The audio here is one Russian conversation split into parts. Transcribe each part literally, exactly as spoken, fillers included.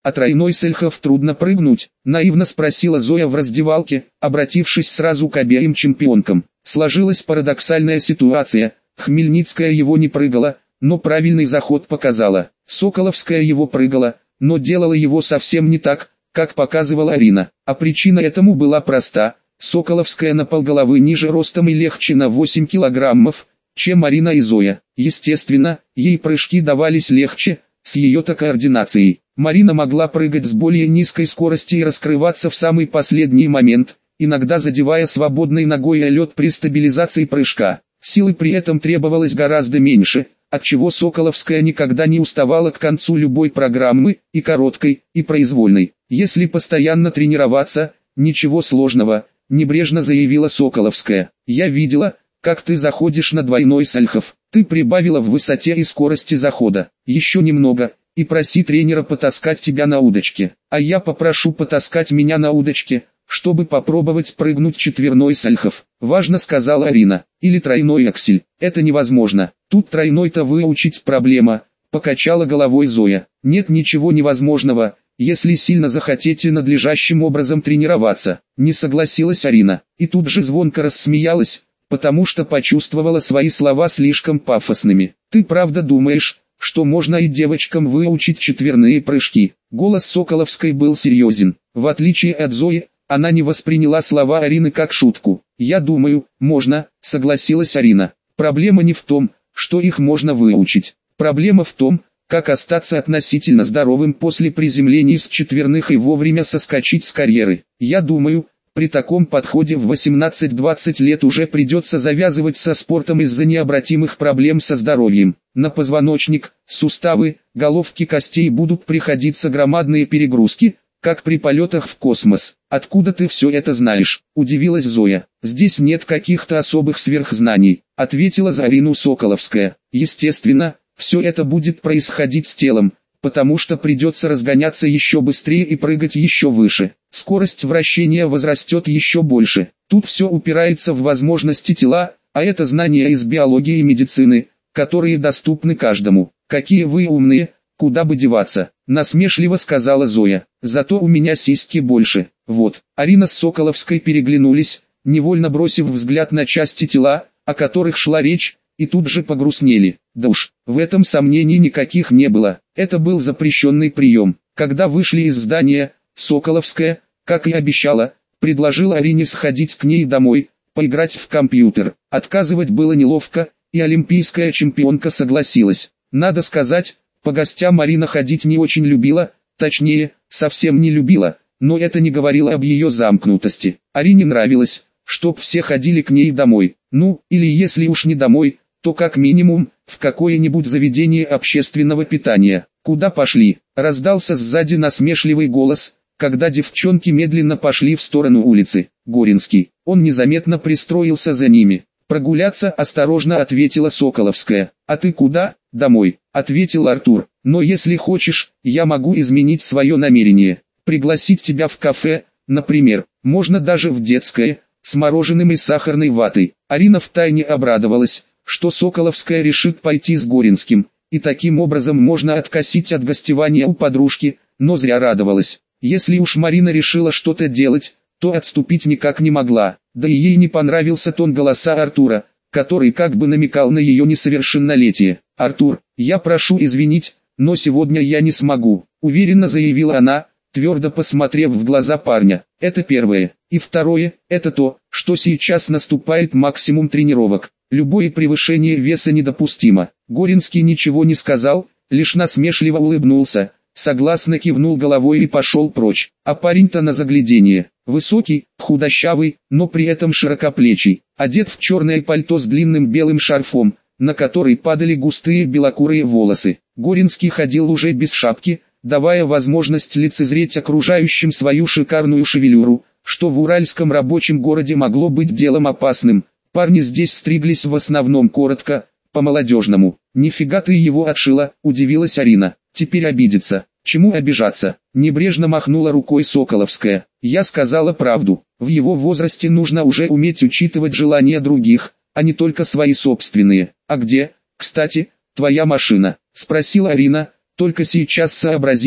а тройной сальхов трудно прыгнуть? Наивно спросила Зоя в раздевалке, обратившись сразу к обеим чемпионкам. Сложилась парадоксальная ситуация, Хмельницкая его не прыгала, но правильный заход показала. Соколовская его прыгала, но делала его совсем не так, как показывала Арина. А причина этому была проста. Соколовская на полголовы ниже ростом и легче на восемь килограммов, чем Арина и Зоя. Естественно, ей прыжки давались легче, с ее-то координацией. Марина могла прыгать с более низкой скоростью и раскрываться в самый последний момент, иногда задевая свободной ногой о лед при стабилизации прыжка. Силы при этом требовалось гораздо меньше, отчего Соколовская никогда не уставала к концу любой программы, и короткой, и произвольной. Если постоянно тренироваться, ничего сложного, небрежно заявила Соколовская. Я видела, как ты заходишь на двойной сальхов. Ты прибавила в высоте и скорости захода. Еще немного, и проси тренера потаскать тебя на удочке. А я попрошу потаскать меня на удочке, чтобы попробовать прыгнуть четверной сальхов. Важно, сказала Арина. Или тройной аксель. Это невозможно. Тут тройной-то выучить проблема, покачала головой Зоя. Нет ничего невозможного, если сильно захотите надлежащим образом тренироваться. Не согласилась Арина. И тут же звонко рассмеялась, потому что почувствовала свои слова слишком пафосными. Ты правда думаешь, что можно и девочкам выучить четверные прыжки? Голос Соколовской был серьезен. В отличие от Зои, она не восприняла слова Арины как шутку. «Я думаю, можно», — согласилась Арина. «Проблема не в том, что их можно выучить. Проблема в том, как остаться относительно здоровым после приземления с четверных и вовремя соскочить с карьеры. Я думаю, при таком подходе в восемнадцать-двадцать лет уже придется завязывать со спортом из-за необратимых проблем со здоровьем. На позвоночник, суставы, головки костей будут приходиться громадные перегрузки, как при полетах в космос. Откуда ты все это знаешь?» – удивилась Зоя. «Здесь нет каких-то особых сверхзнаний», – ответила за Арину Соколовская. «Естественно, все это будет происходить с телом, потому что придется разгоняться еще быстрее и прыгать еще выше. Скорость вращения возрастет еще больше. Тут все упирается в возможности тела, а это знания из биологии и медицины, которые доступны каждому. Какие вы умные, куда бы деваться», — насмешливо сказала Зоя. «Зато у меня сиськи больше». Вот. Арина с Соколовской переглянулись, невольно бросив взгляд на части тела, о которых шла речь, и тут же погрустнели. Да уж, в этом сомнений никаких не было. Это был запрещенный прием. Когда вышли из здания, Соколовская, как и обещала, предложила Арине сходить к ней домой, поиграть в компьютер. Отказывать было неловко, и олимпийская чемпионка согласилась. Надо сказать, по гостям Арина ходить не очень любила, точнее, совсем не любила, но это не говорило об ее замкнутости. Арине нравилось, чтоб все ходили к ней домой. Ну, или если уж не домой, то как минимум, в какое-нибудь заведение общественного питания. «Куда пошли?» – раздался сзади насмешливый голос, когда девчонки медленно пошли в сторону улицы. Горинский. Он незаметно пристроился за ними. «Прогуляться», – осторожно ответила Соколовская. «А ты куда?» «Домой», – ответил Артур. «Но если хочешь, я могу изменить свое намерение. Пригласить тебя в кафе, например, можно даже в детское, с мороженым и сахарной ватой». Арина втайне обрадовалась, что Соколовская решит пойти с Горинским, и таким образом можно откосить от гостевания у подружки, но зря радовалась. Если уж Марина решила что-то делать, то отступить никак не могла, да и ей не понравился тон голоса Артура, который как бы намекал на ее несовершеннолетие. «Артур, я прошу извинить, но сегодня я не смогу», — уверенно заявила она, твердо посмотрев в глаза парня. «Это первое. И второе, это то, что сейчас наступает максимум тренировок. Любое превышение веса недопустимо». Горинский ничего не сказал, лишь насмешливо улыбнулся, согласно кивнул головой и пошел прочь. А парень-то на загляденье. Высокий, худощавый, но при этом широкоплечий, одет в черное пальто с длинным белым шарфом, на который падали густые белокурые волосы. Горинский ходил уже без шапки, давая возможность лицезреть окружающим свою шикарную шевелюру, что в уральском рабочем городе могло быть делом опасным. Парни здесь стриглись в основном коротко, по-молодежному. «Нифига ты его отшила», — удивилась Арина. «Теперь обидится». «Чему обижаться?» — небрежно махнула рукой Соколовская. «Я сказала правду. В его возрасте нужно уже уметь учитывать желания других, а не только свои собственные». «А где, кстати, твоя машина?» — спросила Арина, только сейчас сообразив,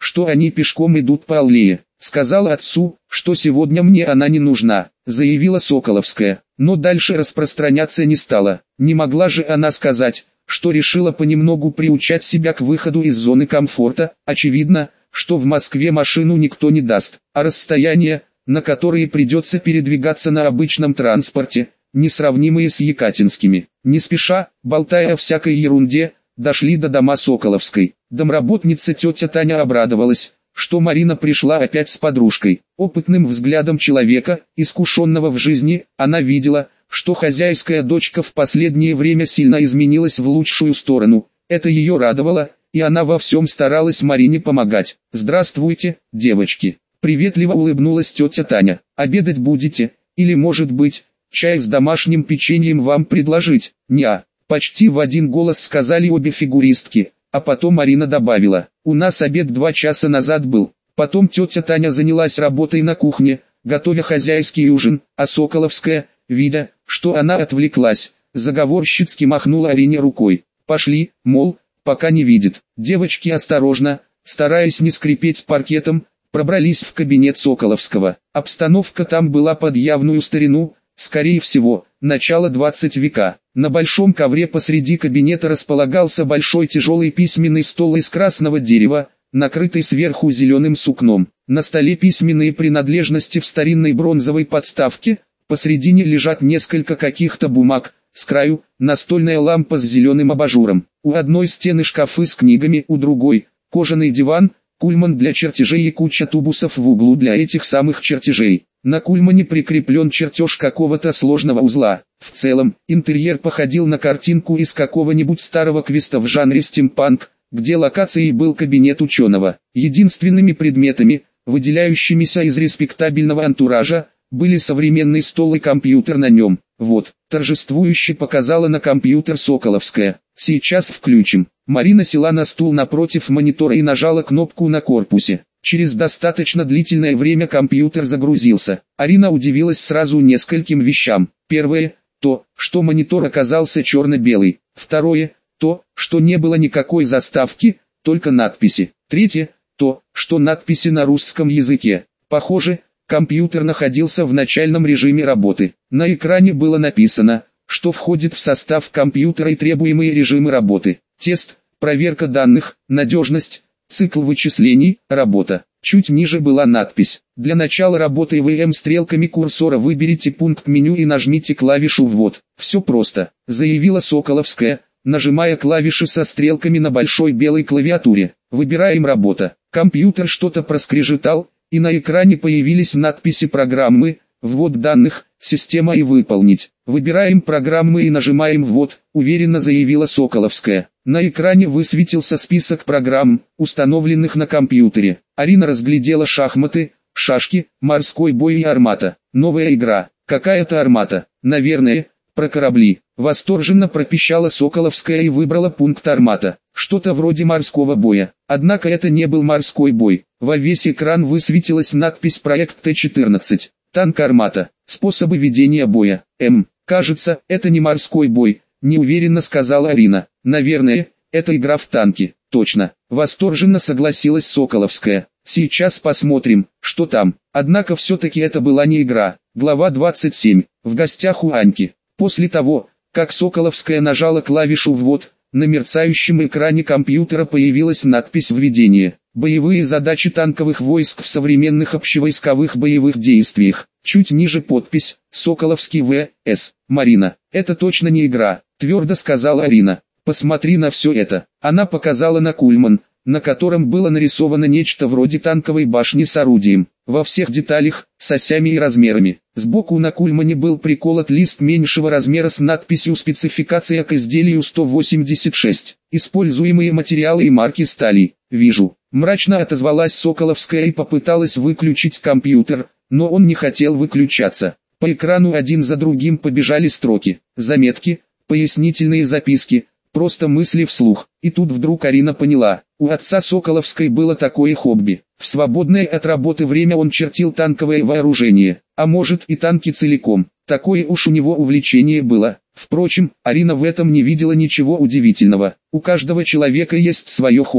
что они пешком идут по аллее. Сказала отцу, что сегодня мне она не нужна, заявила Соколовская, но дальше распространяться не стала. Не могла же она сказать, что решила понемногу приучать себя к выходу из зоны комфорта. Очевидно, что в Москве машину никто не даст, а расстояния, на которые придется передвигаться на обычном транспорте, несравнимые с якатинскими. Не спеша, болтая о всякой ерунде, дошли до дома Соколовской. Домработница тетя Таня обрадовалась, что Марина пришла опять с подружкой. Опытным взглядом человека, искушенного в жизни, она видела, что хозяйская дочка в последнее время сильно изменилась в лучшую сторону. Это ее радовало, и она во всем старалась Марине помогать. «Здравствуйте, девочки!» Приветливо улыбнулась тетя Таня. «Обедать будете? Или, может быть, чай с домашним печеньем вам предложить?» «Неа!» Почти в один голос сказали обе фигуристки, а потом Марина добавила: «У нас обед два часа назад был». Потом тетя Таня занялась работой на кухне, готовя хозяйский ужин, а Соколовская, видя, что она отвлеклась, заговорщицки махнула Арине рукой. «Пошли, мол, пока не видит». Девочки осторожно, стараясь не скрипеть паркетом, пробрались в кабинет Соколовского. Обстановка там была под явную старину, скорее всего, начало двадцатого века. На большом ковре посреди кабинета располагался большой тяжелый письменный стол из красного дерева, накрытый сверху зеленым сукном. На столе письменные принадлежности в старинной бронзовой подставке, посредине лежат несколько каких-то бумаг, с краю настольная лампа с зеленым абажуром. У одной стены шкафы с книгами, у другой кожаный диван, кульман для чертежей и куча тубусов в углу для этих самых чертежей. На кульмане прикреплен чертеж какого-то сложного узла. В целом, интерьер походил на картинку из какого-нибудь старого квеста в жанре стимпанк, где локацией был кабинет ученого. Единственными предметами, выделяющимися из респектабельного антуража, были современный стол и компьютер на нем. «Вот», торжествующе показала на компьютер Соколовская. «Сейчас включим». Марина села на стул напротив монитора и нажала кнопку на корпусе. Через достаточно длительное время компьютер загрузился. Арина удивилась сразу нескольким вещам. Первое, то, что монитор оказался черно-белый. Второе, то, что не было никакой заставки, только надписи. Третье, то, что надписи на русском языке. Похоже, компьютер находился в начальном режиме работы. На экране было написано, что входит в состав компьютера и требуемые режимы работы. Тест, проверка данных, надежность, цикл вычислений, работа. Чуть ниже была надпись: для начала работы ВМ стрелками курсора выберите пункт меню и нажмите клавишу «Ввод». «Все просто», заявила Соколовская, нажимая клавиши со стрелками на большой белой клавиатуре. «Выбираем работа». Компьютер что-то проскрежетал, и на экране появились надписи программы: «Ввод данных», «Система» и «Выполнить». «Выбираем программы и нажимаем «Ввод», уверенно заявила Соколовская. На экране высветился список программ, установленных на компьютере. Арина разглядела шахматы, шашки, морской бой и армата. Новая игра. Какая-то армата. Наверное, про корабли. Восторженно пропищала Соколовская и выбрала пункт армата. Что-то вроде морского боя. Однако это не был морской бой. Во весь экран высветилась надпись «Проект Т четырнадцать». Танк армата. Способы ведения боя. М. Кажется, это не морской бой, неуверенно сказала Арина. Наверное, это игра в танки. Точно. Восторженно согласилась Соколовская. Сейчас посмотрим, что там. Однако все-таки это была не игра. Глава двадцать семь. В гостях у Аньки. После того, как Соколовская нажала клавишу «Ввод», на мерцающем экране компьютера появилась надпись «Введение». Боевые задачи танковых войск в современных общевойсковых боевых действиях. Чуть ниже подпись «Соколовский В С Марина». «Это точно не игра», твердо сказала Арина. «Посмотри на все это». Она показала на кульман, на котором было нарисовано нечто вроде танковой башни с орудием. Во всех деталях, с осями и размерами. Сбоку на кульмане был приколот лист меньшего размера с надписью «Спецификация к изделию сто восемьдесят шесть». Используемые материалы и марки стали. «Вижу». Мрачно отозвалась Соколовская и попыталась выключить компьютер, но он не хотел выключаться. По экрану один за другим побежали строки, заметки, пояснительные записки, просто мысли вслух. И тут вдруг Арина поняла, у отца Соколовской было такое хобби. В свободное от работы время он чертил танковое вооружение, а может и танки целиком. Такое уж у него увлечение было. Впрочем, Арина в этом не видела ничего удивительного. У каждого человека есть свое хобби.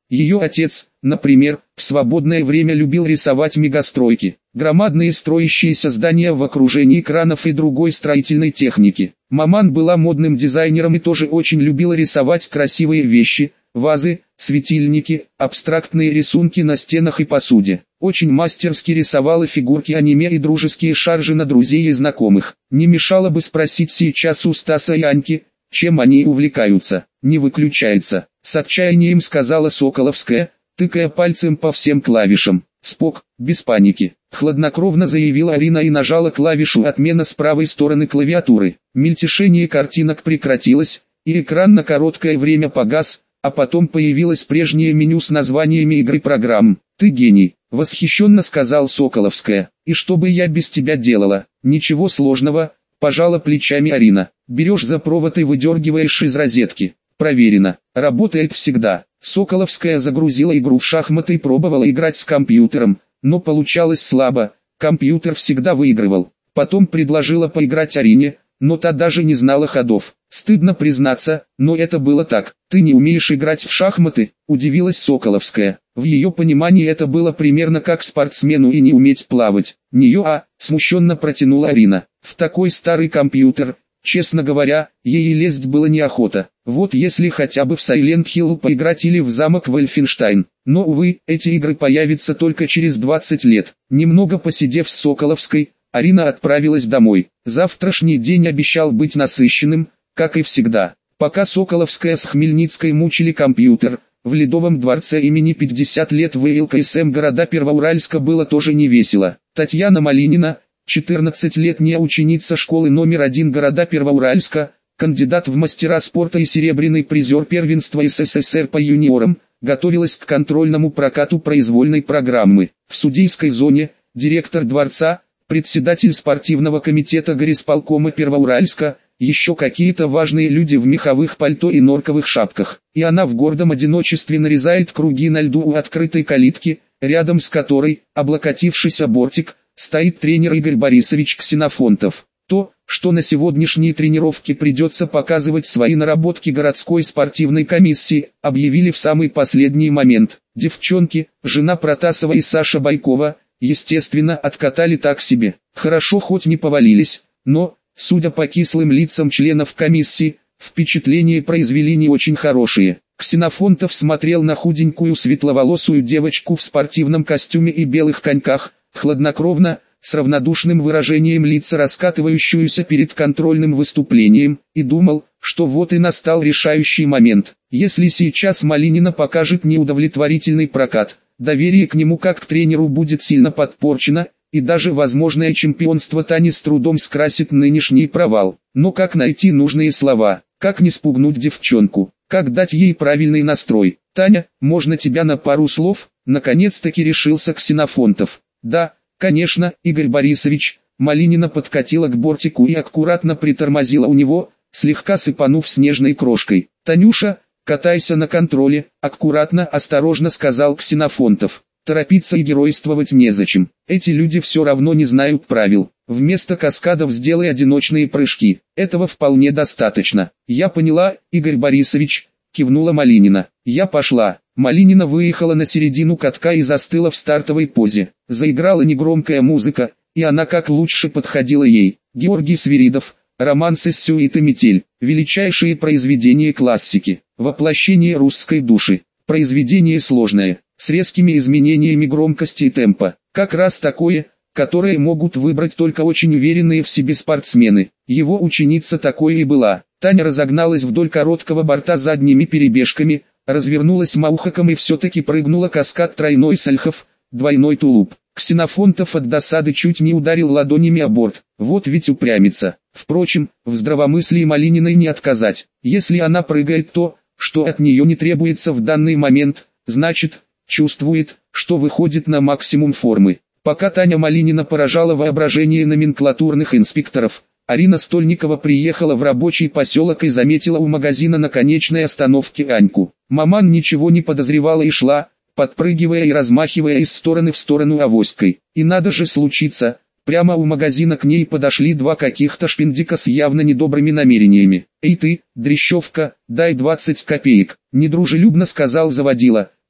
Ее отец, например, в свободное время любил рисовать мегастройки, громадные строящиеся здания в окружении кранов и другой строительной техники. Маман была модным дизайнером и тоже очень любила рисовать красивые вещи, вазы, светильники, абстрактные рисунки на стенах и посуде. Очень мастерски рисовала фигурки аниме и дружеские шаржи на друзей и знакомых. Не мешало бы спросить сейчас у Стаса и Аньки, чем они увлекаются. Не выключается, с отчаянием сказала Соколовская, тыкая пальцем по всем клавишам. Спок, без паники, хладнокровно заявила Арина и нажала клавишу отмена с правой стороны клавиатуры. Мельтешение картинок прекратилось, и экран на короткое время погас, а потом появилось прежнее меню с названиями игр и программ. «Ты гений», — восхищенно сказал Соколовская. «И что бы я без тебя делала?» «Ничего сложного», — пожала плечами Арина. «Берешь за провод и выдергиваешь из розетки. Проверено. Работает всегда». Соколовская загрузила игру в шахматы и пробовала играть с компьютером, но получалось слабо, компьютер всегда выигрывал. Потом предложила поиграть Арине, но та даже не знала ходов. «Стыдно признаться, но это было так. Ты не умеешь играть в шахматы?» – удивилась Соколовская. В ее понимании это было примерно как спортсмену и не уметь плавать. «Нее, а?» – смущенно протянула Арина. «В такой старый компьютер, честно говоря, ей лезть было неохота. Вот если хотя бы в Silent Hill поиграть или в замок Вольфенштайн. Но, увы, эти игры появятся только через двадцать лет». Немного посидев с Соколовской, Арина отправилась домой. Завтрашний день обещал быть насыщенным, как и всегда. Пока Соколовская с Хмельницкой мучили компьютер, в Ледовом дворце имени пятьдесят лет в ЛКСМ города Первоуральска было тоже невесело. Татьяна Малинина, четырнадцатилетняя ученица школы номер один города Первоуральска, кандидат в мастера спорта и серебряный призер первенства СССР по юниорам, готовилась к контрольному прокату произвольной программы. В судейской зоне, директор дворца, председатель спортивного комитета горисполкома Первоуральска, еще какие-то важные люди в меховых пальто и норковых шапках. И она в гордом одиночестве нарезает круги на льду у открытой калитки, рядом с которой, облокотившись о бортик, стоит тренер Игорь Борисович Ксенофонтов. То, что на сегодняшней тренировке придется показывать свои наработки городской спортивной комиссии, объявили в самый последний момент. Девчонки, жена Протасова и Саша Байкова, естественно, откатали так себе. Хорошо хоть не повалились, но, судя по кислым лицам членов комиссии, впечатления произвели не очень хорошие. Ксенофонтов смотрел на худенькую светловолосую девочку в спортивном костюме и белых коньках, хладнокровно, с равнодушным выражением лица раскатывающуюся перед контрольным выступлением, и думал, что вот и настал решающий момент. Если сейчас Малинина покажет неудовлетворительный прокат, доверие к нему как к тренеру будет сильно подпорчено, и даже возможное чемпионство Тани с трудом скрасит нынешний провал. Но как найти нужные слова, как не спугнуть девчонку, как дать ей правильный настрой? «Таня, можно тебя на пару слов?» Наконец-таки решился Ксенофонтов. «Да, конечно, Игорь Борисович». Малинина подкатила к бортику и аккуратно притормозила у него, слегка сыпанув снежной крошкой. «Танюша, катайся на контроле», — аккуратно, осторожно сказал Ксенофонтов. Торопиться и геройствовать незачем. Эти люди все равно не знают правил. Вместо каскадов сделай одиночные прыжки. Этого вполне достаточно. «Я поняла, Игорь Борисович», — кивнула Малинина. «Я пошла». Малинина выехала на середину катка и застыла в стартовой позе. Заиграла негромкая музыка, и она как лучше подходила ей. Георгий Свиридов, романсы с сюиты «Метель», величайшие произведения классики, воплощение русской души. Произведение сложное, с резкими изменениями громкости и темпа. Как раз такое, которое могут выбрать только очень уверенные в себе спортсмены. Его ученица такой и была. Таня разогналась вдоль короткого борта задними перебежками, развернулась маухаком и все-таки прыгнула каскад тройной сальхов, двойной тулуп. Ксенофонтов от досады чуть не ударил ладонями о борт. Вот ведь упрямится. Впрочем, в здравомыслии Малининой не отказать. Если она прыгает то, что от нее не требуется в данный момент, значит, чувствует, что выходит на максимум формы. Пока Таня Малинина поражала воображение номенклатурных инспекторов, Арина Стольникова приехала в рабочий поселок и заметила у магазина на конечной остановке Аньку. Маман ничего не подозревала и шла, подпрыгивая и размахивая из стороны в сторону авоськой. И надо же случиться, прямо у магазина к ней подошли два каких-то шпиндика с явно недобрыми намерениями. «Эй ты, дрещевка, дай двадцать копеек», — недружелюбно сказал заводила,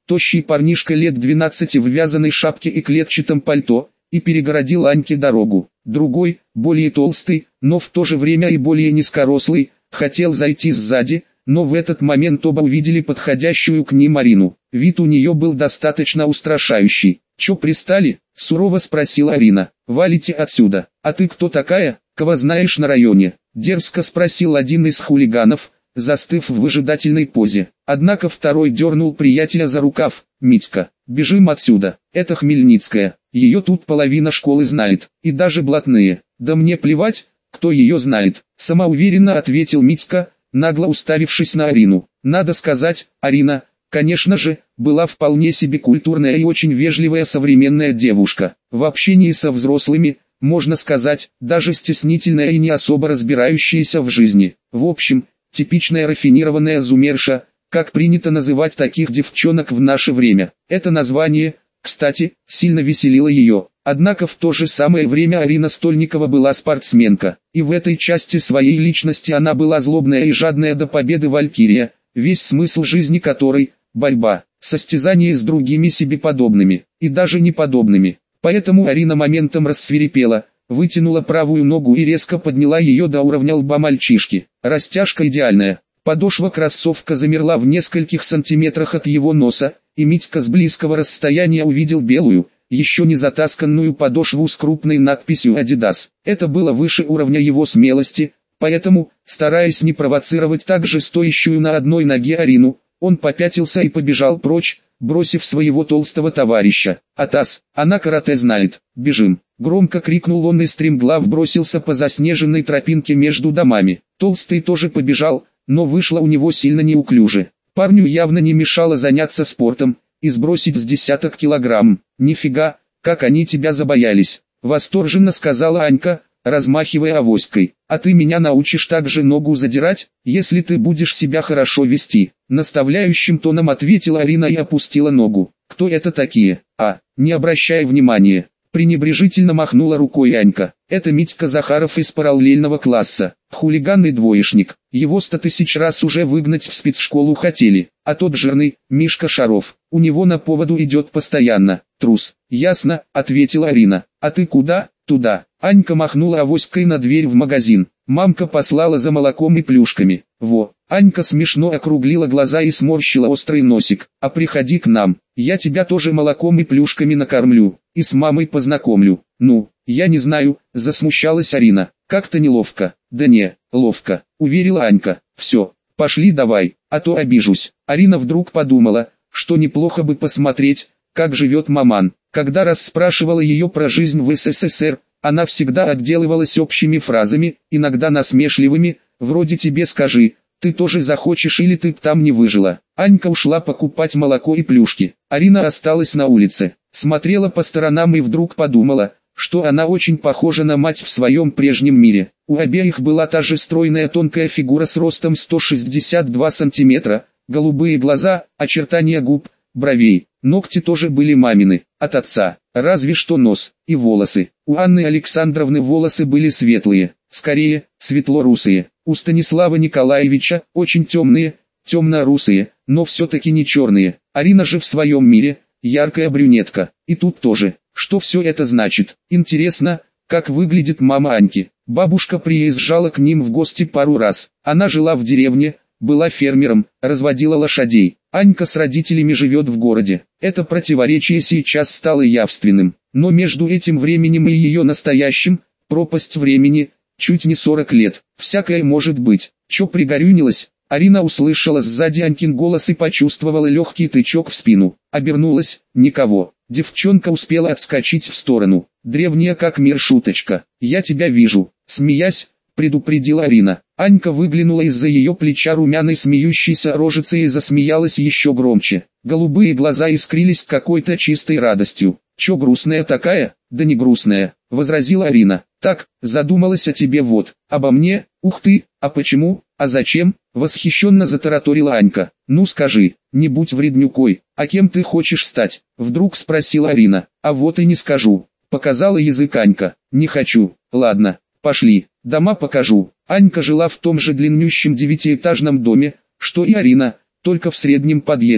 тощий парнишка лет двенадцати в вязаной шапке и клетчатом пальто, и перегородил Аньке дорогу. Другой, более толстый, но в то же время и более низкорослый, хотел зайти сзади, но в этот момент оба увидели подходящую к ним Арину. Вид у нее был достаточно устрашающий. «Чё пристали?» – сурово спросила Арина. «Валите отсюда. А ты кто такая? Кого знаешь на районе?» – дерзко спросил один из хулиганов, застыв в выжидательной позе. Однако второй дернул приятеля за рукав. «Митька, бежим отсюда. Это Хмельницкая. Ее тут половина школы знает, и даже блатные». «Да мне плевать, кто ее знает», – самоуверенно ответил Митька, нагло уставившись на Арину. Надо сказать, Арина, конечно же, была вполне себе культурная и очень вежливая современная девушка. В общении со взрослыми, можно сказать, даже стеснительная и не особо разбирающаяся в жизни. В общем, типичная рафинированная зумерша, как принято называть таких девчонок в наше время. Это название, кстати, сильно веселило ее. Однако в то же самое время Арина Стольникова была спортсменка, и в этой части своей личности она была злобная и жадная до победы валькирия, весь смысл жизни которой – борьба, состязание с другими себе подобными, и даже неподобными. Поэтому Арина моментом рассвирепела, вытянула правую ногу и резко подняла ее до уровня лба мальчишки. Растяжка идеальная, подошва кроссовка замерла в нескольких сантиметрах от его носа, и Митька с близкого расстояния увидел белую, еще не затасканную подошву с крупной надписью «Адидас». Это было выше уровня его смелости, поэтому, стараясь не провоцировать также стоящую на одной ноге Арину, он попятился и побежал прочь, бросив своего толстого товарища. «Атас, она карате знает, бежим!» Громко крикнул он и стремглав бросился по заснеженной тропинке между домами. Толстый тоже побежал, но вышло у него сильно неуклюже. Парню явно не мешало заняться спортом и сбросить с десяток килограмм. «Нифига, как они тебя забоялись!» — восторженно сказала Анька, размахивая авоськой. «А ты меня научишь так же ногу задирать, если ты будешь себя хорошо вести?» Наставляющим тоном ответила Арина и опустила ногу. «Кто это такие?» «А, не обращай внимания!» Пренебрежительно махнула рукой Анька. «Это Митька Захаров из параллельного класса, хулиган и двоечник. Его сто тысяч раз уже выгнать в спецшколу хотели, а тот жирный, Мишка Шаров, у него на поводу идет постоянно, трус». «Ясно», — ответила Арина. «А ты куда?» «Туда». Анька махнула авоськой на дверь в магазин. Мамка послала за молоком и плюшками. «Во». Анька смешно округлила глаза и сморщила острый носик. «А приходи к нам, я тебя тоже молоком и плюшками накормлю, и с мамой познакомлю». «Ну, я не знаю», — засмущалась Арина. «Как-то неловко». «Да не, ловко», — уверила Анька. «Все, пошли давай, а то обижусь». Арина вдруг подумала, что неплохо бы посмотреть, как живет маман. Когда расспрашивала ее про жизнь в СССР, она всегда отделывалась общими фразами, иногда насмешливыми, вроде «тебе скажи, ты тоже захочешь или ты б там не выжила». Анька ушла покупать молоко и плюшки. Арина осталась на улице, смотрела по сторонам и вдруг подумала, что она очень похожа на мать в своем прежнем мире. У обеих была та же стройная тонкая фигура с ростом сто шестьдесят два сантиметра, голубые глаза, очертания губ, бровей. Ногти тоже были мамины, от отца, разве что нос и волосы. У Анны Александровны волосы были светлые, скорее, светло-русые. У Станислава Николаевича очень темные, темно-русые, но все-таки не черные. Арина же в своем мире, яркая брюнетка. И тут тоже. Что все это значит? Интересно, как выглядит мама Аньки. Бабушка приезжала к ним в гости пару раз. Она жила в деревне, была фермером, разводила лошадей. Анька с родителями живет в городе. Это противоречие сейчас стало явственным. Но между этим временем и ее настоящим, пропасть времени, чуть не сорок лет. Всякое может быть. Чё пригорюнилась? Арина услышала сзади Анькин голос и почувствовала легкий тычок в спину. Обернулась, никого. Девчонка успела отскочить в сторону. Древняя как мир шуточка. «Я тебя вижу», — смеясь, предупредила Арина. Анька выглянула из-за ее плеча румяной смеющейся рожицей и засмеялась еще громче. Голубые глаза искрились какой-то чистой радостью. «Чё грустная такая?» «Да не грустная», — возразила Арина. «Так, задумалась о тебе вот, обо мне, ух ты, а почему, а зачем?» — восхищенно затараторила Анька. «Ну скажи, не будь вреднюкой, а кем ты хочешь стать?» — вдруг спросила Арина. «А вот и не скажу», — показала язык Анька. «Не хочу, ладно, пошли, дома покажу». Анька жила в том же длиннющем девятиэтажном доме, что и Арина, только в среднем подъезде.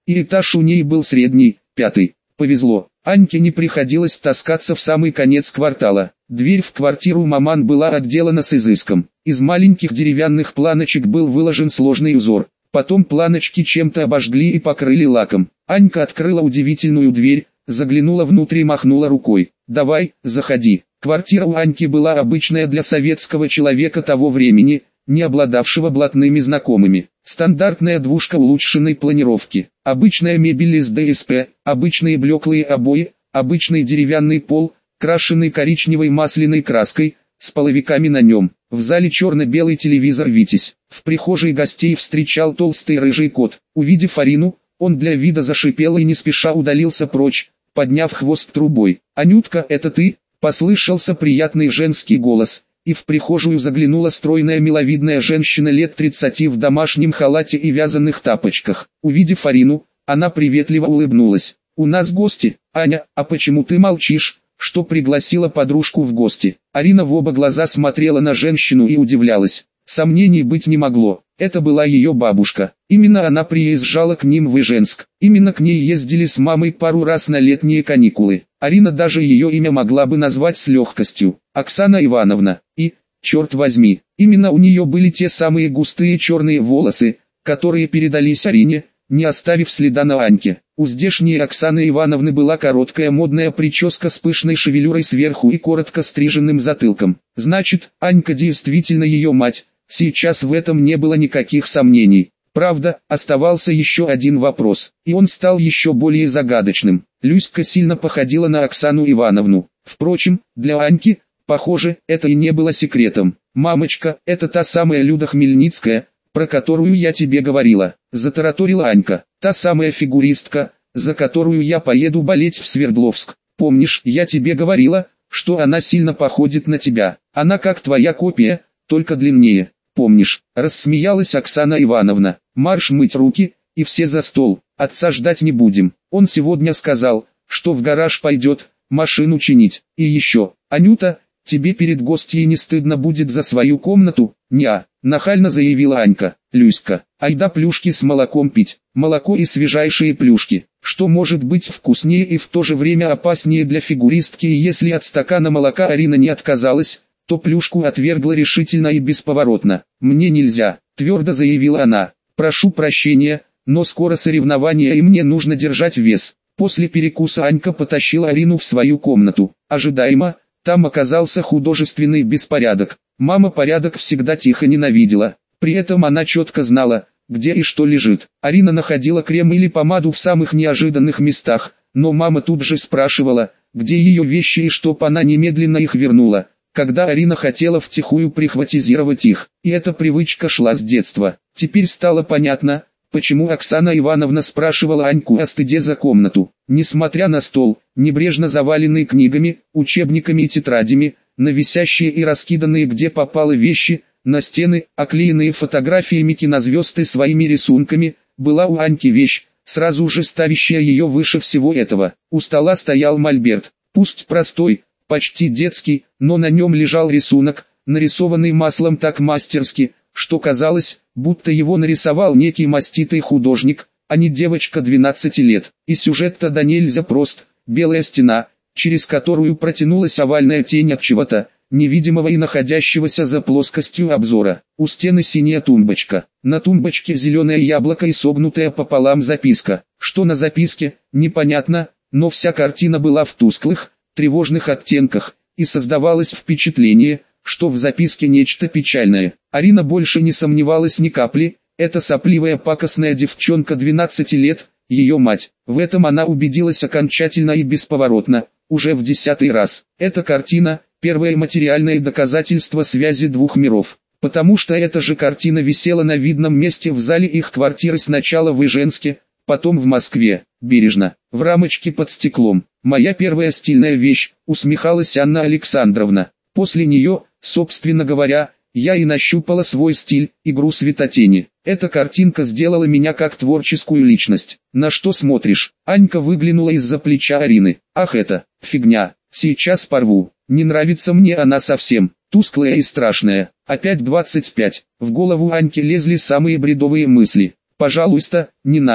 и этаж у ней был средний, пятый. Повезло, Аньке не приходилось таскаться в самый конец квартала. Дверь в квартиру маман была отделана с изыском. Из маленьких деревянных планочек был выложен сложный узор. Потом планочки чем-то обожгли и покрыли лаком. Анька открыла удивительную дверь, заглянула внутрь и махнула рукой. «Давай, заходи». Квартира у Аньки была обычная для советского человека того времени, не обладавшего блатными знакомыми. Стандартная двушка улучшенной планировки, обычная мебель из ДСП, обычные блеклые обои, обычный деревянный пол, крашенный коричневой масляной краской, с половиками на нем. В зале черно-белый телевизор «Витязь». В прихожей гостей встречал толстый рыжий кот. Увидев Арину, он для вида зашипел и не спеша удалился прочь, подняв хвост трубой. «Анютка, это ты?» – послышался приятный женский голос, и в прихожую заглянула стройная миловидная женщина лет тридцати в домашнем халате и вязаных тапочках. Увидев Арину, она приветливо улыбнулась. «У нас гости, Аня, а почему ты молчишь? Что пригласила подружку в гости?» Арина в оба глаза смотрела на женщину и удивлялась. Сомнений быть не могло, это была ее бабушка. Именно она приезжала к ним в Иженск. Именно к ней ездили с мамой пару раз на летние каникулы. Арина даже ее имя могла бы назвать с легкостью. Оксана Ивановна. И, черт возьми, именно у нее были те самые густые черные волосы, которые передались Арине, не оставив следа на Аньке. У здешней Оксаны Ивановны была короткая модная прическа с пышной шевелюрой сверху и коротко стриженным затылком. Значит, Анька действительно ее мать, сейчас в этом не было никаких сомнений. Правда, оставался еще один вопрос, и он стал еще более загадочным. Люська сильно походила на Оксану Ивановну. Впрочем, для Аньки, похоже, это и не было секретом. «Мамочка, это та самая Люда Хмельницкая, про которую я тебе говорила», — затараторила Анька. «Та самая фигуристка, за которую я поеду болеть в Свердловск. Помнишь, я тебе говорила, что она сильно походит на тебя? Она как твоя копия, только длиннее. Помнишь?» — рассмеялась Оксана Ивановна. «Марш мыть руки, и все за стол, отца ждать не будем. Он сегодня сказал, что в гараж пойдет, машину чинить. И еще, Анюта, тебе перед гостьей не стыдно будет за свою комнату?» «Не-а», — нахально заявила Анька. «Люська, айда плюшки с молоком пить, молоко и свежайшие плюшки. Что может быть вкуснее и в то же время опаснее для фигуристки?» И если от стакана молока Арина не отказалась, то плюшку отвергла решительно и бесповоротно. «Мне нельзя», — твердо заявила она. «Прошу прощения, но скоро соревнования и мне нужно держать вес». После перекуса Анька потащила Арину в свою комнату. Ожидаемо, там оказался художественный беспорядок. Мама порядок всегда тихо ненавидела. При этом она четко знала, где и что лежит. Арина находила крем или помаду в самых неожиданных местах, но мама тут же спрашивала, где ее вещи и чтоб она немедленно их вернула, когда Арина хотела втихую прихватизировать их. И эта привычка шла с детства. Теперь стало понятно, почему Оксана Ивановна спрашивала Аньку о стыде за комнату. Несмотря на стол, небрежно заваленный книгами, учебниками и тетрадями, на висящие и раскиданные где попало вещи, на стены, оклеенные фотографиями кинозвезд и своими рисунками, была у Аньки вещь, сразу же ставящая ее выше всего этого. У стола стоял мольберт, пусть простой, почти детский, но на нем лежал рисунок, нарисованный маслом так мастерски, что казалось, будто его нарисовал некий маститый художник, а не девочка двенадцати лет. И сюжет-то да нельзя прост: белая стена, через которую протянулась овальная тень от чего-то, невидимого и находящегося за плоскостью обзора. У стены синяя тумбочка, на тумбочке зеленое яблоко и согнутая пополам записка. Что на записке, непонятно, но вся картина была в тусклых, тревожных оттенках, и создавалось впечатление, что в записке нечто печальное. Арина больше не сомневалась ни капли, эта сопливая пакостная девчонка двенадцати лет, ее мать. В этом она убедилась окончательно и бесповоротно, уже в десятый раз. Эта картина – первое материальное доказательство связи двух миров, потому что эта же картина висела на видном месте в зале их квартиры сначала в Иженске, потом в Москве, бережно, в рамочке под стеклом. «Моя первая стильная вещь», — усмехалась Анна Александровна. После нее, собственно говоря, я и нащупала свой стиль, игру светотени. Эта картинка сделала меня как творческую личность. «На что смотришь?» Анька выглянула из-за плеча Арины. «Ах, это, фигня, сейчас порву. Не нравится мне она совсем, тусклая и страшная. Опять двадцать пять. В голову Аньки лезли самые бредовые мысли. «Пожалуйста, не надо.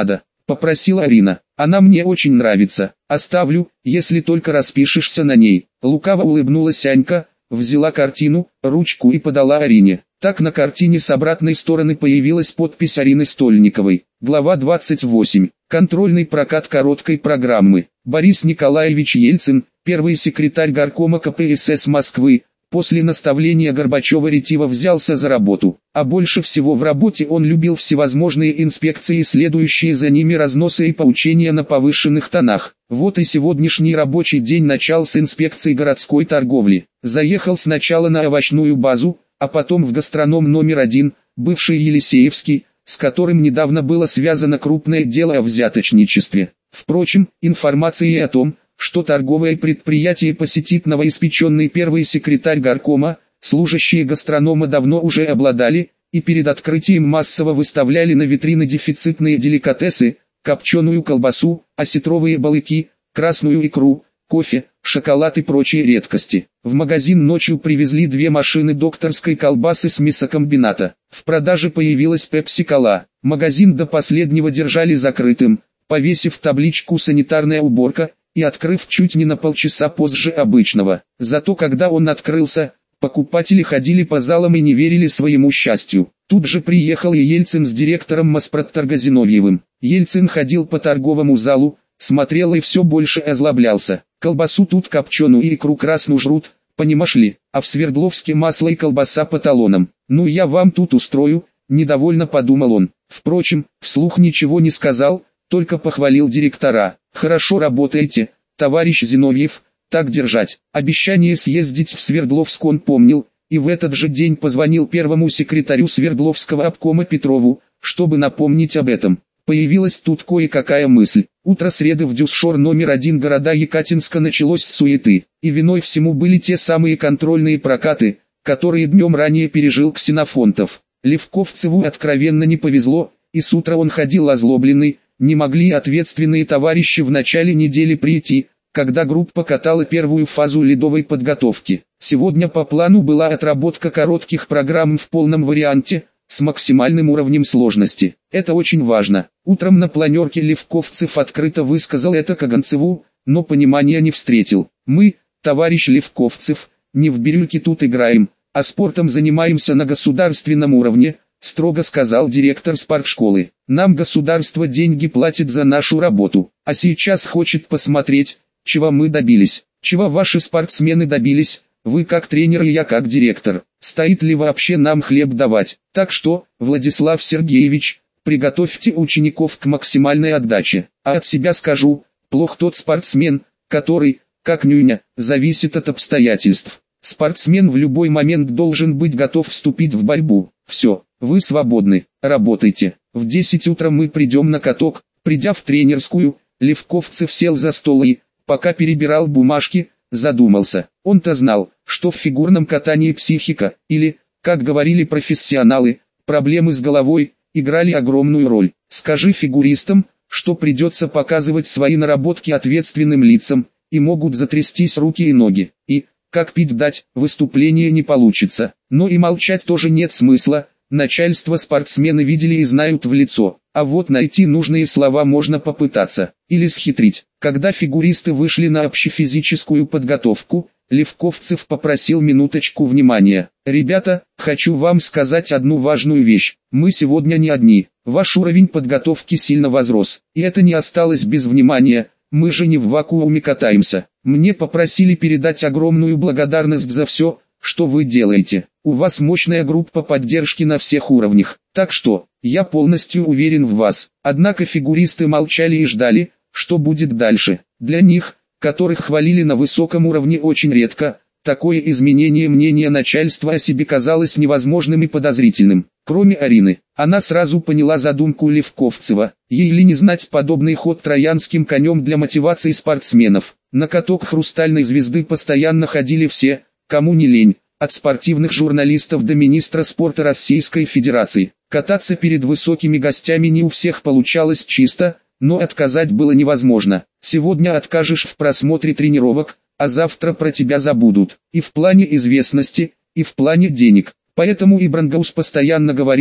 попросила Арина. Она мне очень нравится. Оставлю, если только распишешься на ней. Лукаво улыбнулась Анька, взяла картину, ручку и подала Арине. Так на картине с обратной стороны появилась подпись Арины Стольниковой. Глава двадцать восемь. Контрольный прокат короткой программы. Борис Николаевич Ельцин, первый секретарь горкома ка пэ эс эс Москвы, после наставления Горбачева ретиво взялся за работу. А больше всего в работе он любил всевозможные инспекции и следующие за ними разносы и поучения на повышенных тонах. Вот и сегодняшний рабочий день начал с инспекции городской торговли. Заехал сначала на овощную базу, а потом в гастроном номер один, бывший Елисеевский, с которым недавно было связано крупное дело о взяточничестве. Впрочем, информации о том, что торговое предприятие посетит новоиспеченный первый секретарь горкома, служащие гастронома давно уже обладали, и перед открытием массово выставляли на витрины дефицитные деликатесы, копченую колбасу, осетровые балыки, красную икру, кофе, шоколад и прочие редкости. В магазин ночью привезли две машины докторской колбасы с мясокомбината. В продаже появилась пепси-кола. Магазин до последнего держали закрытым, повесив табличку «Санитарная уборка» и открыв чуть не на полчаса позже обычного. Зато когда он открылся, покупатели ходили по залам и не верили своему счастью. Тут же приехал и Ельцин с директором Моспродторга Зиновьевым. Ельцин ходил по торговому залу, смотрел и все больше озлоблялся. Колбасу тут копченую и икру красную жрут, понимаешь ли, а в Свердловске масло и колбаса по талонам. Ну я вам тут устрою, недовольно подумал он. Впрочем, вслух ничего не сказал, только похвалил директора. Хорошо работаете, товарищ Зиновьев, так держать. Обещание съездить в Свердловск он помнил, и в этот же день позвонил первому секретарю Свердловского обкома Петрову, чтобы напомнить об этом. Появилась тут кое-какая мысль. Утро среды в Дюсшор номер один города Екатинска началось с суеты, и виной всему были те самые контрольные прокаты, которые днем ранее пережил Ксенофонтов. Левковцеву откровенно не повезло, и с утра он ходил озлобленный, не могли ответственные товарищи в начале недели прийти, когда группа катала первую фазу ледовой подготовки. Сегодня по плану была отработка коротких программ в полном варианте, с максимальным уровнем сложности. Это очень важно. Утром на планерке Левковцев открыто высказал это Каганцеву, но понимания не встретил. Мы, товарищ Левковцев, не в бирюльке тут играем, а спортом занимаемся на государственном уровне, строго сказал директор спортшколы. Нам государство деньги платит за нашу работу, а сейчас хочет посмотреть, чего мы добились, чего ваши спортсмены добились. Вы как тренер и я как директор. Стоит ли вообще нам хлеб давать? Так что, Владислав Сергеевич, приготовьте учеников к максимальной отдаче. А от себя скажу, плох тот спортсмен, который, как нюня, зависит от обстоятельств. Спортсмен в любой момент должен быть готов вступить в борьбу. Все, вы свободны, работайте. В десять утра мы придем на каток. Придя в тренерскую, Левковцев сел за стол и, пока перебирал бумажки, задумался. Он-то знал, что в фигурном катании психика, или, как говорили профессионалы, проблемы с головой, играли огромную роль. Скажи фигуристам, что придется показывать свои наработки ответственным лицам, и могут затрястись руки и ноги. И, как пить дать, выступление не получится. Но и молчать тоже нет смысла, начальство спортсмены видели и знают в лицо. А вот найти нужные слова можно попытаться, или схитрить. Когда фигуристы вышли на общефизическую подготовку, Левковцев попросил минуточку внимания. «Ребята, хочу вам сказать одну важную вещь. Мы сегодня не одни. Ваш уровень подготовки сильно возрос. И это не осталось без внимания. Мы же не в вакууме катаемся. Мне попросили передать огромную благодарность за все, что вы делаете. У вас мощная группа поддержки на всех уровнях. Так что, я полностью уверен в вас». Однако фигуристы молчали и ждали, что будет дальше. Для них, которых хвалили на высоком уровне очень редко, такое изменение мнения начальства о себе казалось невозможным и подозрительным. Кроме Арины, она сразу поняла задумку Левковцева. Ей ли не знать подобный ход троянским конем для мотивации спортсменов. На каток «Хрустальной звезды» постоянно ходили все, кому не лень, от спортивных журналистов до министра спорта Российской Федерации. Кататься перед высокими гостями не у всех получалось чисто, но отказать было невозможно. Сегодня откажешь в просмотре тренировок, а завтра про тебя забудут. И в плане известности, и в плане денег. Поэтому и Брангаус постоянно говорил,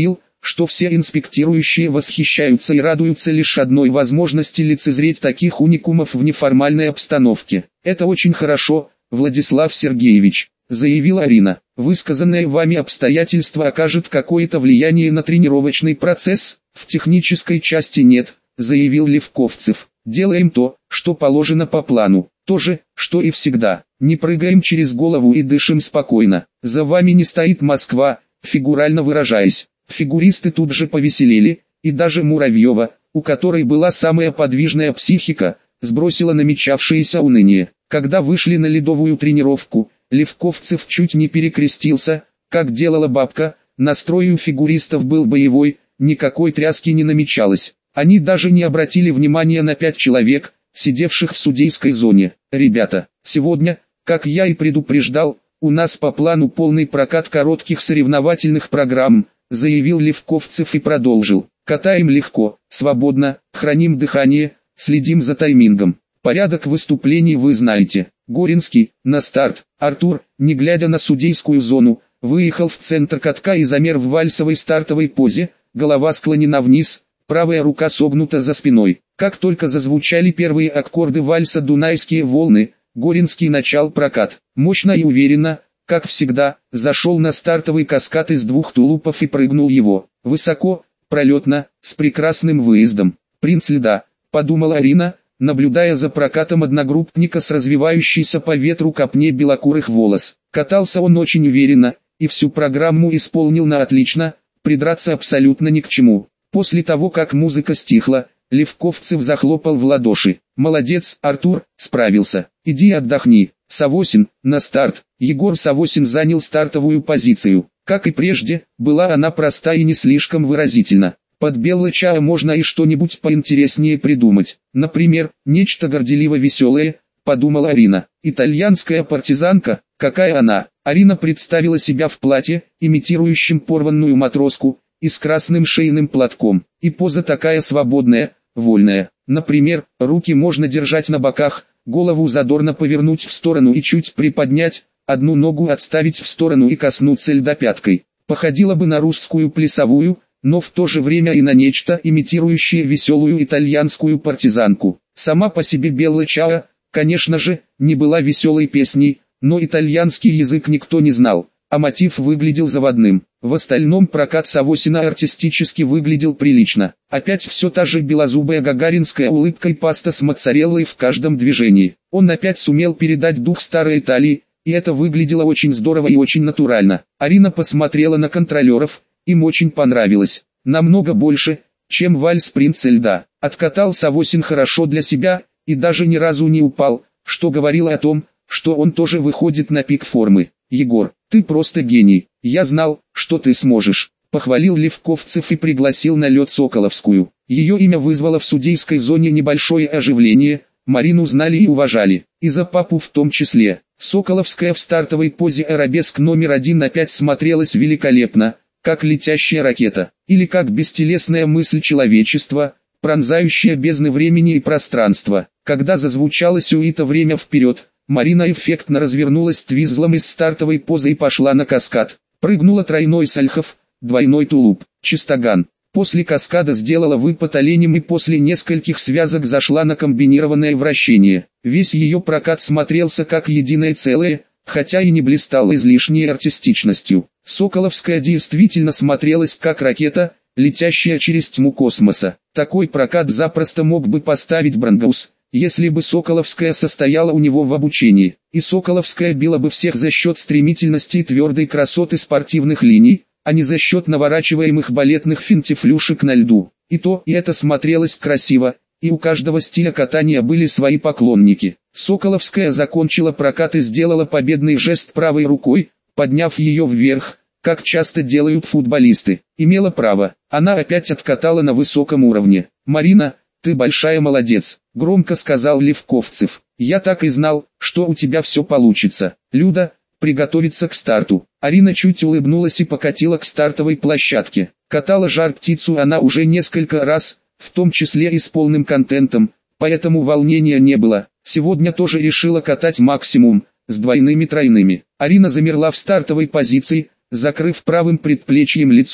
что все инспектирующие восхищаются и радуются лишь одной возможности лицезреть таких уникумов в неформальной обстановке. «Это очень хорошо, Владислав Сергеевич», — заявила Арина. «Высказанное вами обстоятельство окажет какое-то влияние на тренировочный процесс?» «В технической части нет», — заявил Левковцев. «Делаем то, что положено по плану. То же, что и всегда. Не прыгаем через голову и дышим спокойно. За вами не стоит Москва», фигурально выражаясь. Фигуристы тут же повеселели, и даже Муравьева, у которой была самая подвижная психика, сбросила намечавшееся уныние. Когда вышли на ледовую тренировку, Левковцев чуть не перекрестился, как делала бабка. Настрой у фигуристов был боевой, никакой тряски не намечалось. Они даже не обратили внимания на пять человек, сидевших в судейской зоне. «Ребята, сегодня, как я и предупреждал, у нас по плану полный прокат коротких соревновательных программ», заявил Левковцев и продолжил. «Катаем легко, свободно, храним дыхание, следим за таймингом. Порядок выступлений вы знаете. Горинский, на старт. Артур, не глядя на судейскую зону, выехал в центр катка и замер в вальсовой стартовой позе, голова склонена вниз, правая рука согнута за спиной. Как только зазвучали первые аккорды вальса «Дунайские волны», Горинский начал прокат. Мощно и уверенно, как всегда, зашел на стартовый каскад из двух тулупов и прыгнул его. Высоко, пролетно, с прекрасным выездом. «Принц льда», подумала Арина, наблюдая за прокатом одногруппника с развивающейся по ветру копне белокурых волос. Катался он очень уверенно, и всю программу исполнил на отлично, придраться абсолютно ни к чему. После того, как музыка стихла, Левковцев захлопал в ладоши. «Молодец, Артур, справился. Иди отдохни». Савосин, на старт. Егор Савосин занял стартовую позицию. Как и прежде, была она проста и не слишком выразительна. Под Беллача можно и что-нибудь поинтереснее придумать. Например, нечто горделиво-веселое, подумала Арина. Итальянская партизанка, какая она? Арина представила себя в платье, имитирующем порванную матроску, и с красным шейным платком. И поза такая свободная, вольная. Например, руки можно держать на боках, голову задорно повернуть в сторону и чуть приподнять, одну ногу отставить в сторону и коснуться льда пяткой. Походила бы на русскую плясовую, но в то же время и на нечто, имитирующее веселую итальянскую партизанку. Сама по себе Белла Чао, конечно же, не была веселой песней, но итальянский язык никто не знал, а мотив выглядел заводным. В остальном прокат Савосина артистически выглядел прилично. Опять все та же белозубая гагаринская улыбка и паста с моцареллой в каждом движении. Он опять сумел передать дух старой Италии, и это выглядело очень здорово и очень натурально. Арина посмотрела на контролеров, им очень понравилось. Намного больше, чем вальс «Принца льда». Откатал Савосин хорошо для себя, и даже ни разу не упал, что говорило о том, что он тоже выходит на пик формы. «Егор, ты просто гений, я знал, что ты сможешь», — похвалил Левковцев и пригласил на лед Соколовскую. Ее имя вызвало в судейской зоне небольшое оживление, Марину знали и уважали, и за папу в том числе. Соколовская в стартовой позе арабеск номер один опять смотрелась великолепно, как летящая ракета, или как бестелесная мысль человечества, пронзающая бездны времени и пространства. Когда зазвучала сюита «Время вперед», Марина эффектно развернулась твизлом из стартовой позы и пошла на каскад. Прыгнула тройной сальхов, двойной тулуп, чистоган. После каскада сделала выпад оленем и после нескольких связок зашла на комбинированное вращение. Весь ее прокат смотрелся как единое целое, хотя и не блистал излишней артистичностью. Соколовская действительно смотрелась как ракета, летящая через тьму космоса. Такой прокат запросто мог бы поставить Брангаус, если бы Соколовская состояла у него в обучении. И Соколовская била бы всех за счет стремительности и твердой красоты спортивных линий, а не за счет наворачиваемых балетных финтифлюшек на льду. И то, и это смотрелось красиво, и у каждого стиля катания были свои поклонники. Соколовская закончила прокат и сделала победный жест правой рукой, подняв ее вверх, как часто делают футболисты. Имела право, она опять откатала на высоком уровне. «Марина, ты большая молодец», — громко сказал Левковцев. «Я так и знал, что у тебя все получится. Люда, приготовиться к старту». Арина чуть улыбнулась и покатила к стартовой площадке. Катала жар-птицу она уже несколько раз, в том числе и с полным контентом, поэтому волнения не было. Сегодня тоже решила катать максимум, с двойными-тройными. Арина замерла в стартовой позиции, закрыв правым предплечьем лицо,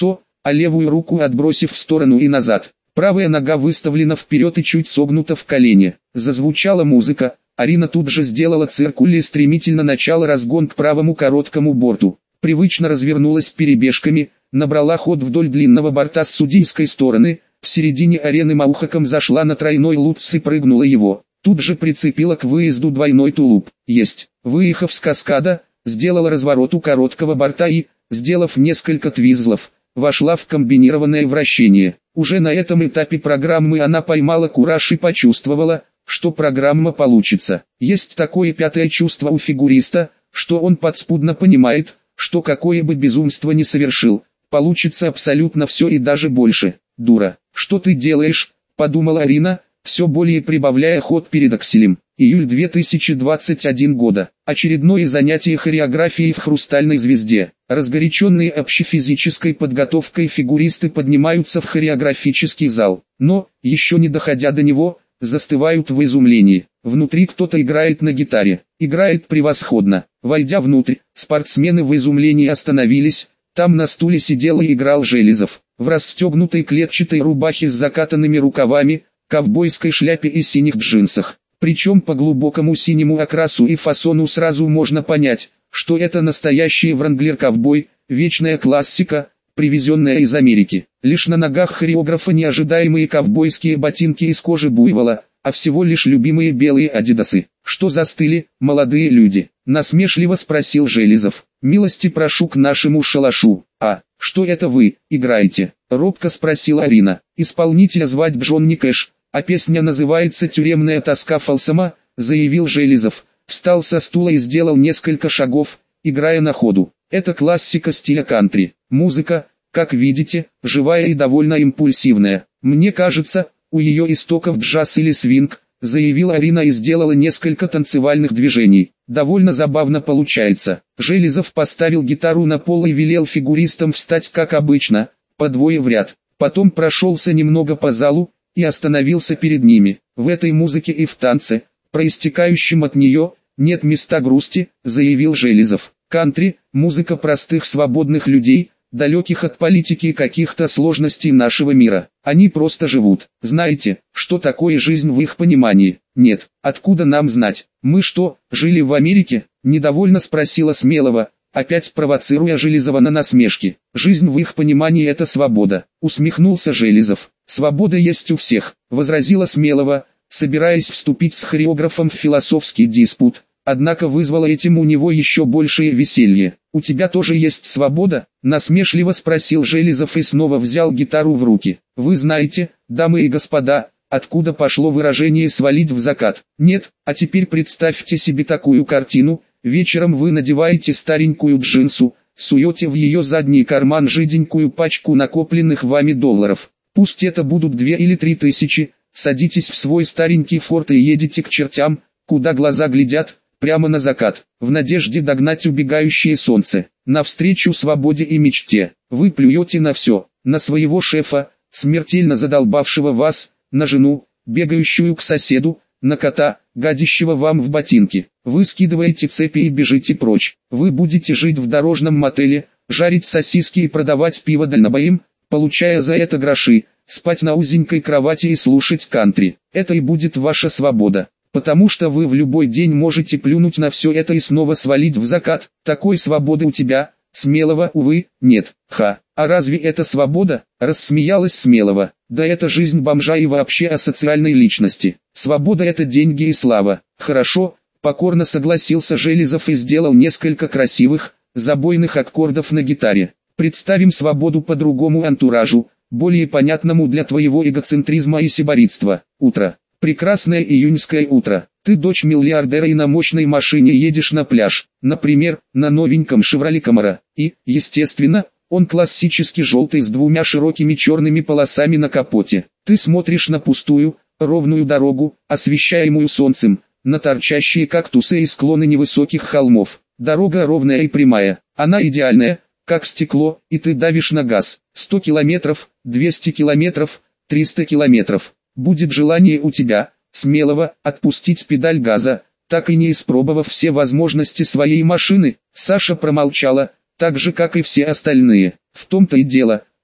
а левую руку отбросив в сторону и назад. Правая нога выставлена вперед и чуть согнута в колене. Зазвучала музыка, Арина тут же сделала циркуль и стремительно начала разгон к правому короткому борту. Привычно развернулась перебежками, набрала ход вдоль длинного борта с судейской стороны, в середине арены маухаком зашла на тройной лутс и прыгнула его. Тут же прицепила к выезду двойной тулуп. Есть. Выехав с каскада, сделала разворот у короткого борта и, сделав несколько твизлов, вошла в комбинированное вращение. Уже на этом этапе программы она поймала кураж и почувствовала, что программа получится. Есть такое пятое чувство у фигуриста, что он подспудно понимает, что какое бы безумство ни совершил, получится абсолютно все и даже больше. «Дура, что ты делаешь?» – подумала Арина, все более прибавляя ход перед акселем. Июль две тысячи двадцать первого года. Очередное занятие хореографией в «Хрустальной звезде». Разгоряченные общефизической подготовкой фигуристы поднимаются в хореографический зал, но, еще не доходя до него, застывают в изумлении. Внутри кто-то играет на гитаре, играет превосходно. Войдя внутрь, спортсмены в изумлении остановились, там на стуле сидел и играл Железов, в расстегнутой клетчатой рубахе с закатанными рукавами, ковбойской шляпе и синих джинсах. Причем по глубокому синему окрасу и фасону сразу можно понять, что это настоящий вранглер-ковбой, вечная классика, привезенная из Америки. Лишь на ногах хореографа неожидаемые ковбойские ботинки из кожи буйвола, а всего лишь любимые белые адидасы. «Что застыли, молодые люди?» – насмешливо спросил Железов. «Милости прошу к нашему шалашу». «А, что это вы, играете?» – робко спросила Арина. «Исполнителя звать Джонни Кэш, а песня называется «Тюремная тоска Фалсама», – заявил Железов. Встал со стула и сделал несколько шагов, играя на ходу. Это классика стиля кантри. Музыка, как видите, живая и довольно импульсивная. Мне кажется, у ее истоков джаз или свинг, заявила Арина и сделала несколько танцевальных движений. Довольно забавно получается. Железов поставил гитару на пол и велел фигуристам встать как обычно, по двое в ряд. Потом прошелся немного по залу и остановился перед ними. В этой музыке и в танце, проистекающем от нее, нет места грусти, заявил Железов. Кантри – музыка простых свободных людей, далеких от политики и каких-то сложностей нашего мира. Они просто живут. Знаете, что такое жизнь в их понимании? Нет. Откуда нам знать? Мы что, жили в Америке? Недовольно спросила Смелова, опять провоцируя Железова на насмешки. Жизнь в их понимании – это свобода. Усмехнулся Железов. Свобода есть у всех, возразила Смелова, собираясь вступить с хореографом в философский диспут. Однако вызвало этим у него еще большее веселье. «У тебя тоже есть свобода?» – насмешливо спросил Железов и снова взял гитару в руки. «Вы знаете, дамы и господа, откуда пошло выражение «свалить в закат»? Нет, а теперь представьте себе такую картину. Вечером вы надеваете старенькую джинсу, суете в ее задний карман жиденькую пачку накопленных вами долларов. Пусть это будут две или три тысячи, садитесь в свой старенький форт и едете к чертям, куда глаза глядят, прямо на закат, в надежде догнать убегающее солнце, навстречу свободе и мечте. Вы плюете на все, на своего шефа, смертельно задолбавшего вас, на жену, бегающую к соседу, на кота, гадящего вам в ботинки. Вы скидываете цепи и бежите прочь. Вы будете жить в дорожном мотеле, жарить сосиски и продавать пиво дальнобоим, получая за это гроши, спать на узенькой кровати и слушать кантри. Это и будет ваша свобода. Потому что вы в любой день можете плюнуть на все это и снова свалить в закат. Такой свободы у тебя, Смелова, увы, нет. Ха, а разве это свобода? Рассмеялась Смелова. Да это жизнь бомжа и вообще асоциальной личности. Свобода — это деньги и слава. Хорошо, покорно согласился Железов и сделал несколько красивых, забойных аккордов на гитаре. Представим свободу по другому антуражу, более понятному для твоего эгоцентризма и сиборитства. Утро. Прекрасное июньское утро. Ты дочь миллиардера и на мощной машине едешь на пляж, например, на новеньком Chevrolet Camaro. И, естественно, он классически желтый с двумя широкими черными полосами на капоте. Ты смотришь на пустую, ровную дорогу, освещаемую солнцем, на торчащие кактусы и склоны невысоких холмов. Дорога ровная и прямая, она идеальная, как стекло, и ты давишь на газ. сто километров, двести километров, триста километров. Будет желание у тебя, Смелого, отпустить педаль газа, так и не испробовав все возможности своей машины. Саша промолчала, так же как и все остальные. В том-то и дело,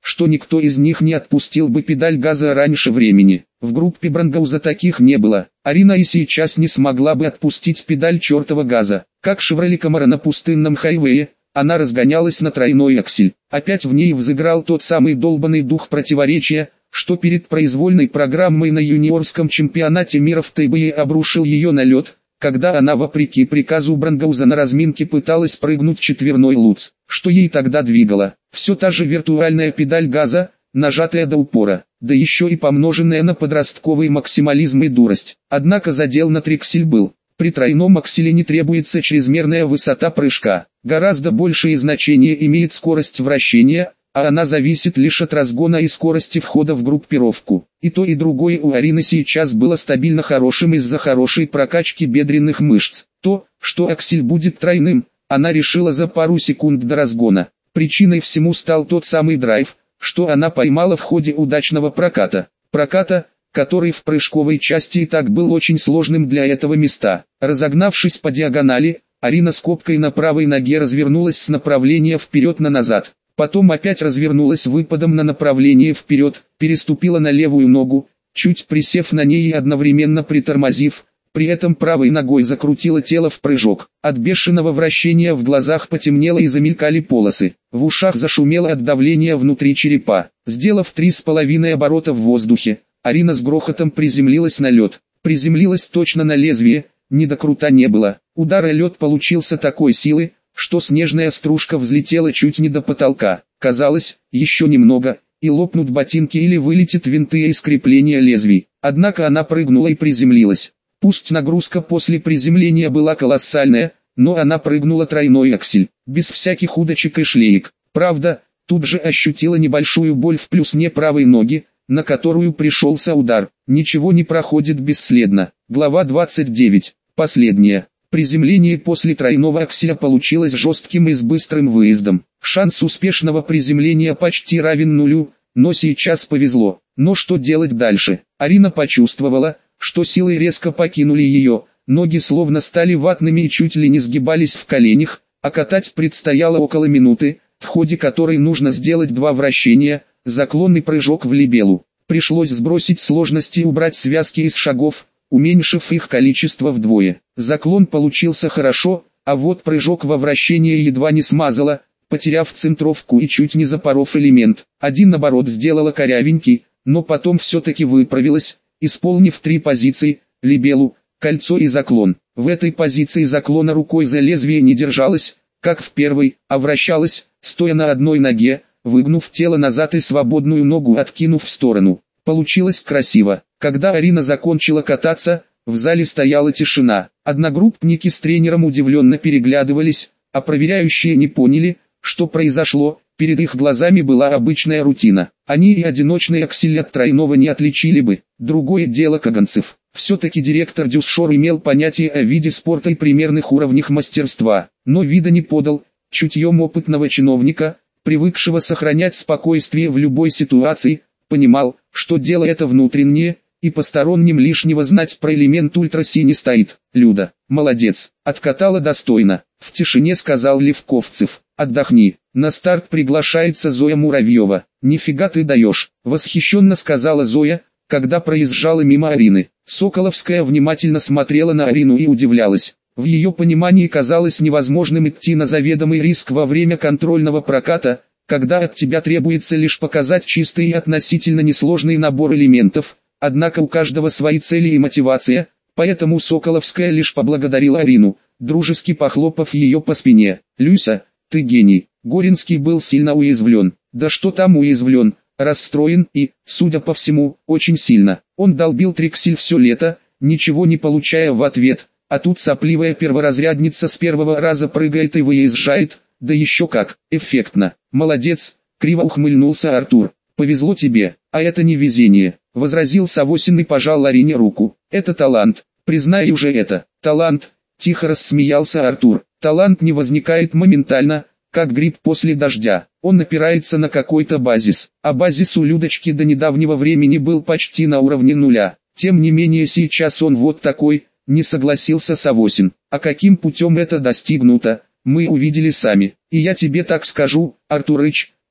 что никто из них не отпустил бы педаль газа раньше времени. В группе Брангауза таких не было. Арина и сейчас не смогла бы отпустить педаль чертова газа. Как Шевроле Камаро на пустынном хайвее, она разгонялась на тройной аксель. Опять в ней взыграл тот самый долбанный дух противоречия, что перед произвольной программой на юниорском чемпионате мира в Тайбэе обрушил ее на лед, когда она вопреки приказу Брангауза на разминке пыталась прыгнуть четверной луц. Что ей тогда двигало? Все та же виртуальная педаль газа, нажатая до упора, да еще и помноженная на подростковый максимализм и дурость. Однако задел на триксель был. При тройном акселе не требуется чрезмерная высота прыжка. Гораздо большее значение имеет скорость вращения, а она зависит лишь от разгона и скорости входа в группировку. И то и другое у Арины сейчас было стабильно хорошим из-за хорошей прокачки бедренных мышц. То, что аксель будет тройным, она решила за пару секунд до разгона. Причиной всему стал тот самый драйв, что она поймала в ходе удачного проката. Проката, который в прыжковой части и так был очень сложным для этого места. Разогнавшись по диагонали, Арина скобкой на правой ноге развернулась с направления вперед на назад. Потом опять развернулась выпадом на направление вперед, переступила на левую ногу, чуть присев на ней и одновременно притормозив, при этом правой ногой закрутила тело в прыжок. От бешеного вращения в глазах потемнело и замелькали полосы. В ушах зашумело от давления внутри черепа. Сделав три с половиной оборота в воздухе, Арина с грохотом приземлилась на лед. Приземлилась точно на лезвие, ни до крута не было. Удар о лед получился такой силы, что снежная стружка взлетела чуть не до потолка. Казалось, еще немного, и лопнут ботинки или вылетят винты из крепления лезвий. Однако она прыгнула и приземлилась. Пусть нагрузка после приземления была колоссальная, но она прыгнула тройной аксель, без всяких удочек и шлеек. Правда, тут же ощутила небольшую боль в плюсне правой ноги, на которую пришелся удар. Ничего не проходит бесследно. Глава двадцать девять. Последняя. Приземление после тройного акселя получилось жестким и с быстрым выездом. Шанс успешного приземления почти равен нулю, но сейчас повезло. Но что делать дальше? Арина почувствовала, что силы резко покинули ее, ноги словно стали ватными и чуть ли не сгибались в коленях, а катать предстояло около минуты, в ходе которой нужно сделать два вращения, заклон и прыжок в либелу. Пришлось сбросить сложности и убрать связки из шагов, уменьшив их количество вдвое. Заклон получился хорошо, а вот прыжок во вращение едва не смазала, потеряв центровку и чуть не запоров элемент. Один оборот сделала корявенький, но потом все-таки выправилась, исполнив три позиции: либелу, кольцо и заклон. В этой позиции заклона рукой за лезвие не держалась, как в первой, а вращалась, стоя на одной ноге, выгнув тело назад и свободную ногу откинув в сторону. Получилось красиво. Когда Арина закончила кататься, в зале стояла тишина. Одногруппники с тренером удивленно переглядывались, а проверяющие не поняли, что произошло. Перед их глазами была обычная рутина. Они и одиночный аксель от тройного не отличили бы. Другое дело Каганцев. Все-таки директор Дюсшор имел понятие о виде спорта и примерных уровнях мастерства, но вида не подал. Чутьем опытного чиновника, привыкшего сохранять спокойствие в любой ситуации, понимал, что дело это внутреннее, и посторонним лишнего знать про элемент ультраси не стоит. Люда, молодец, откатала достойно. В тишине сказал Левковцев. Отдохни. На старт приглашается Зоя Муравьева. Нифига ты даешь, восхищенно сказала Зоя, когда проезжала мимо Арины. Соколовская внимательно смотрела на Арину и удивлялась. В ее понимании казалось невозможным идти на заведомый риск во время контрольного проката, когда от тебя требуется лишь показать чистый и относительно несложный набор элементов, однако у каждого свои цели и мотивация, поэтому Соколовская лишь поблагодарила Арину, дружески похлопав ее по спине. «Люся, ты гений». Горинский был сильно уязвлен. Да что там уязвлен, расстроен и, судя по всему, очень сильно. Он долбил триксель все лето, ничего не получая в ответ, а тут сопливая перворазрядница с первого раза прыгает и выезжает, да еще как, эффектно. «Молодец», — криво ухмыльнулся Артур. «Повезло тебе, а это не везение», — возразил Савосин и пожал Арине руку. «Это талант, признай уже это». «Талант», — тихо рассмеялся Артур. «Талант не возникает моментально, как гриб после дождя. Он опирается на какой-то базис, а базис у Людочки до недавнего времени был почти на уровне нуля. Тем не менее сейчас он вот такой», — не согласился Савосин. «А каким путем это достигнуто, мы увидели сами. И я тебе так скажу, Артурыч,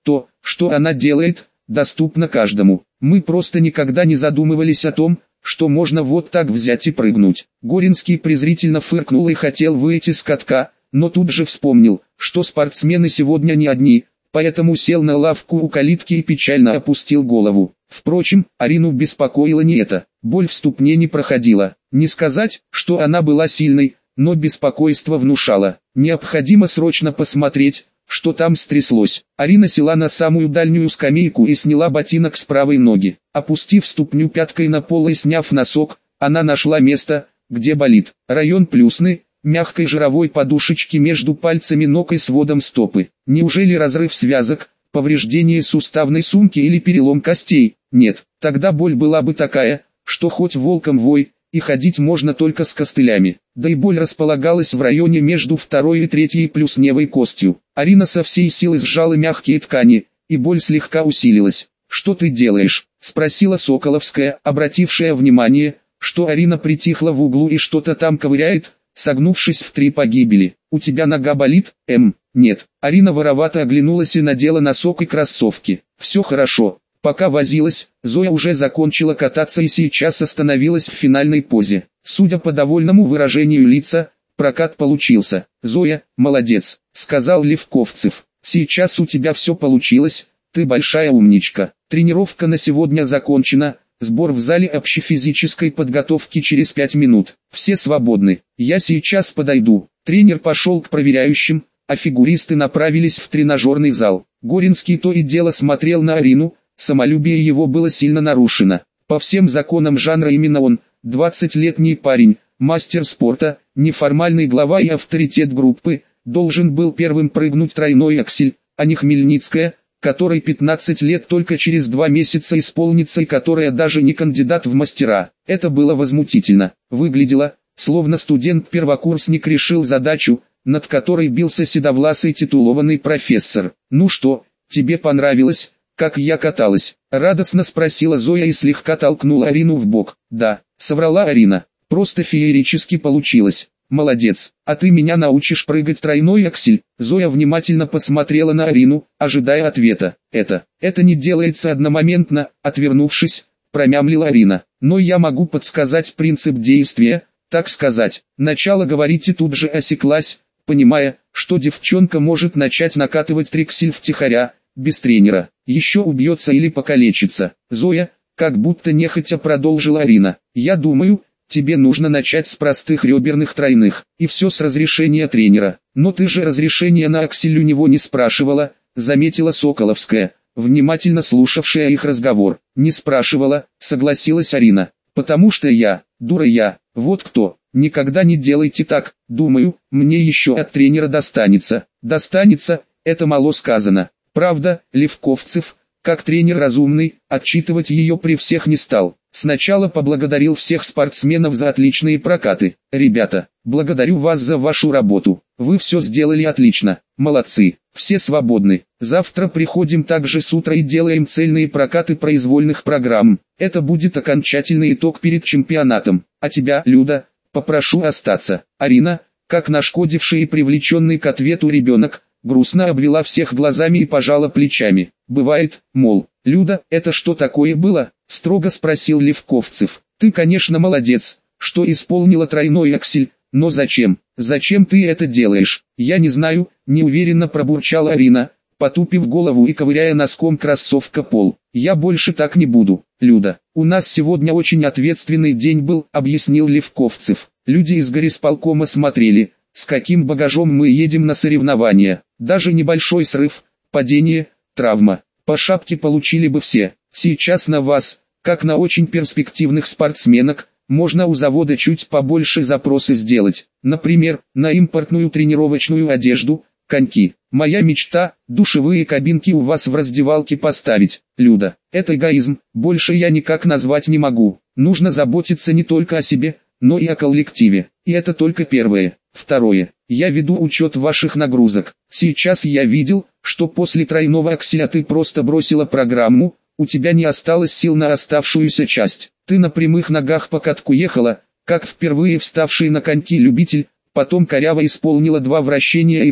То, что она делает, доступно каждому. Мы просто никогда не задумывались о том, что можно вот так взять и прыгнуть. Горинский презрительно фыркнул и хотел выйти с катка, но тут же вспомнил, что спортсмены сегодня не одни, поэтому сел на лавку у калитки и печально опустил голову. Впрочем, Арину беспокоило не это, боль в ступне не проходила. Не сказать, что она была сильной, но беспокойство внушало. Необходимо срочно посмотреть, что там стряслось. Арина села на самую дальнюю скамейку и сняла ботинок с правой ноги. Опустив ступню пяткой на пол и сняв носок, она нашла место, где болит. Район плюсны, мягкой жировой подушечки между пальцами ног и сводом стопы. Неужели разрыв связок, повреждение суставной сумки или перелом костей? Нет, тогда боль была бы такая, что хоть волком вой, и ходить можно только с костылями. Да и боль располагалась в районе между второй и третьей плюсневой костью. Арина со всей силы сжала мягкие ткани, и боль слегка усилилась. «Что ты делаешь?» – спросила Соколовская, обратившая внимание, что Арина притихла в углу и что-то там ковыряет, согнувшись в три погибели. «У тебя нога болит?» «Эм, нет». Арина воровато оглянулась и надела носок и кроссовки. «Все хорошо». Пока возилась, Зоя уже закончила кататься и сейчас остановилась в финальной позе. Судя по довольному выражению лица, прокат получился. «Зоя, молодец», — сказал Левковцев. «Сейчас у тебя все получилось, ты большая умничка. Тренировка на сегодня закончена, сбор в зале общефизической подготовки через пять минут. Все свободны, я сейчас подойду». Тренер пошел к проверяющим, а фигуристы направились в тренажерный зал. Горинский то и дело смотрел на Арину. Самолюбие его было сильно нарушено. По всем законам жанра именно он, двадцатилетний парень, мастер спорта, неформальный глава и авторитет группы, должен был первым прыгнуть тройной аксель, а не Хмельницкая, которой пятнадцать лет только через два месяца исполнится и которая даже не кандидат в мастера. Это было возмутительно. Выглядело, словно студент-первокурсник решил задачу, над которой бился седовласый титулованный профессор. «Ну что, тебе понравилось, как я каталась?» — радостно спросила Зоя и слегка толкнула Арину в бок. «Да», — соврала Арина, — «просто феерически получилось. Молодец, а ты меня научишь прыгать тройной аксель?» Зоя внимательно посмотрела на Арину, ожидая ответа. «Это, это не делается одномоментно», — отвернувшись, промямлила Арина. «Но я могу подсказать принцип действия, так сказать». Начало говорить и тут же осеклась, понимая, что девчонка может начать накатывать триксель втихаря, без тренера, еще убьется или покалечится. «Зоя», как будто нехотя продолжила Арина, «я думаю, тебе нужно начать с простых реберных тройных, и все с разрешения тренера». «Но ты же разрешения на аксель у него не спрашивала», заметила Соколовская, внимательно слушавшая их разговор. «Не спрашивала», согласилась Арина, «потому что я, дура я, вот кто». «Никогда не делайте так, думаю, мне еще от тренера достанется». «Достанется, это мало сказано». Правда, Левковцев, как тренер разумный, отчитывать ее при всех не стал. Сначала поблагодарил всех спортсменов за отличные прокаты. «Ребята, благодарю вас за вашу работу. Вы все сделали отлично. Молодцы. Все свободны. Завтра приходим также с утра и делаем цельные прокаты произвольных программ. Это будет окончательный итог перед чемпионатом. А тебя, Люда, попрошу остаться». Арина, как нашкодивший и привлеченный к ответу ребенок, грустно обвела всех глазами и пожала плечами. «Бывает, мол». «Люда, это что такое было?» — строго спросил Левковцев. «Ты, конечно, молодец, что исполнила тройной аксель, но зачем? Зачем ты это делаешь?» «Я не знаю», — неуверенно пробурчала Арина, потупив голову и ковыряя носком кроссовка пол. «Я больше так не буду, Люда. У нас сегодня очень ответственный день был», — объяснил Левковцев. «Люди из горисполкома смотрели, с каким багажом мы едем на соревнования. Даже небольшой срыв, падение, травма. По шапке получили бы все. Сейчас на вас, как на очень перспективных спортсменок, можно у завода чуть побольше запросы сделать. Например, на импортную тренировочную одежду, коньки. Моя мечта – душевые кабинки у вас в раздевалке поставить. Люда, это эгоизм, больше я никак назвать не могу. Нужно заботиться не только о себе, но и о коллективе. И это только первое. Второе. Я веду учет ваших нагрузок. Сейчас я видел, что после тройного акселя ты просто бросила программу, у тебя не осталось сил на оставшуюся часть. Ты на прямых ногах по катку ехала, как впервые вставший на коньки любитель, потом коряво исполнила два вращения и все.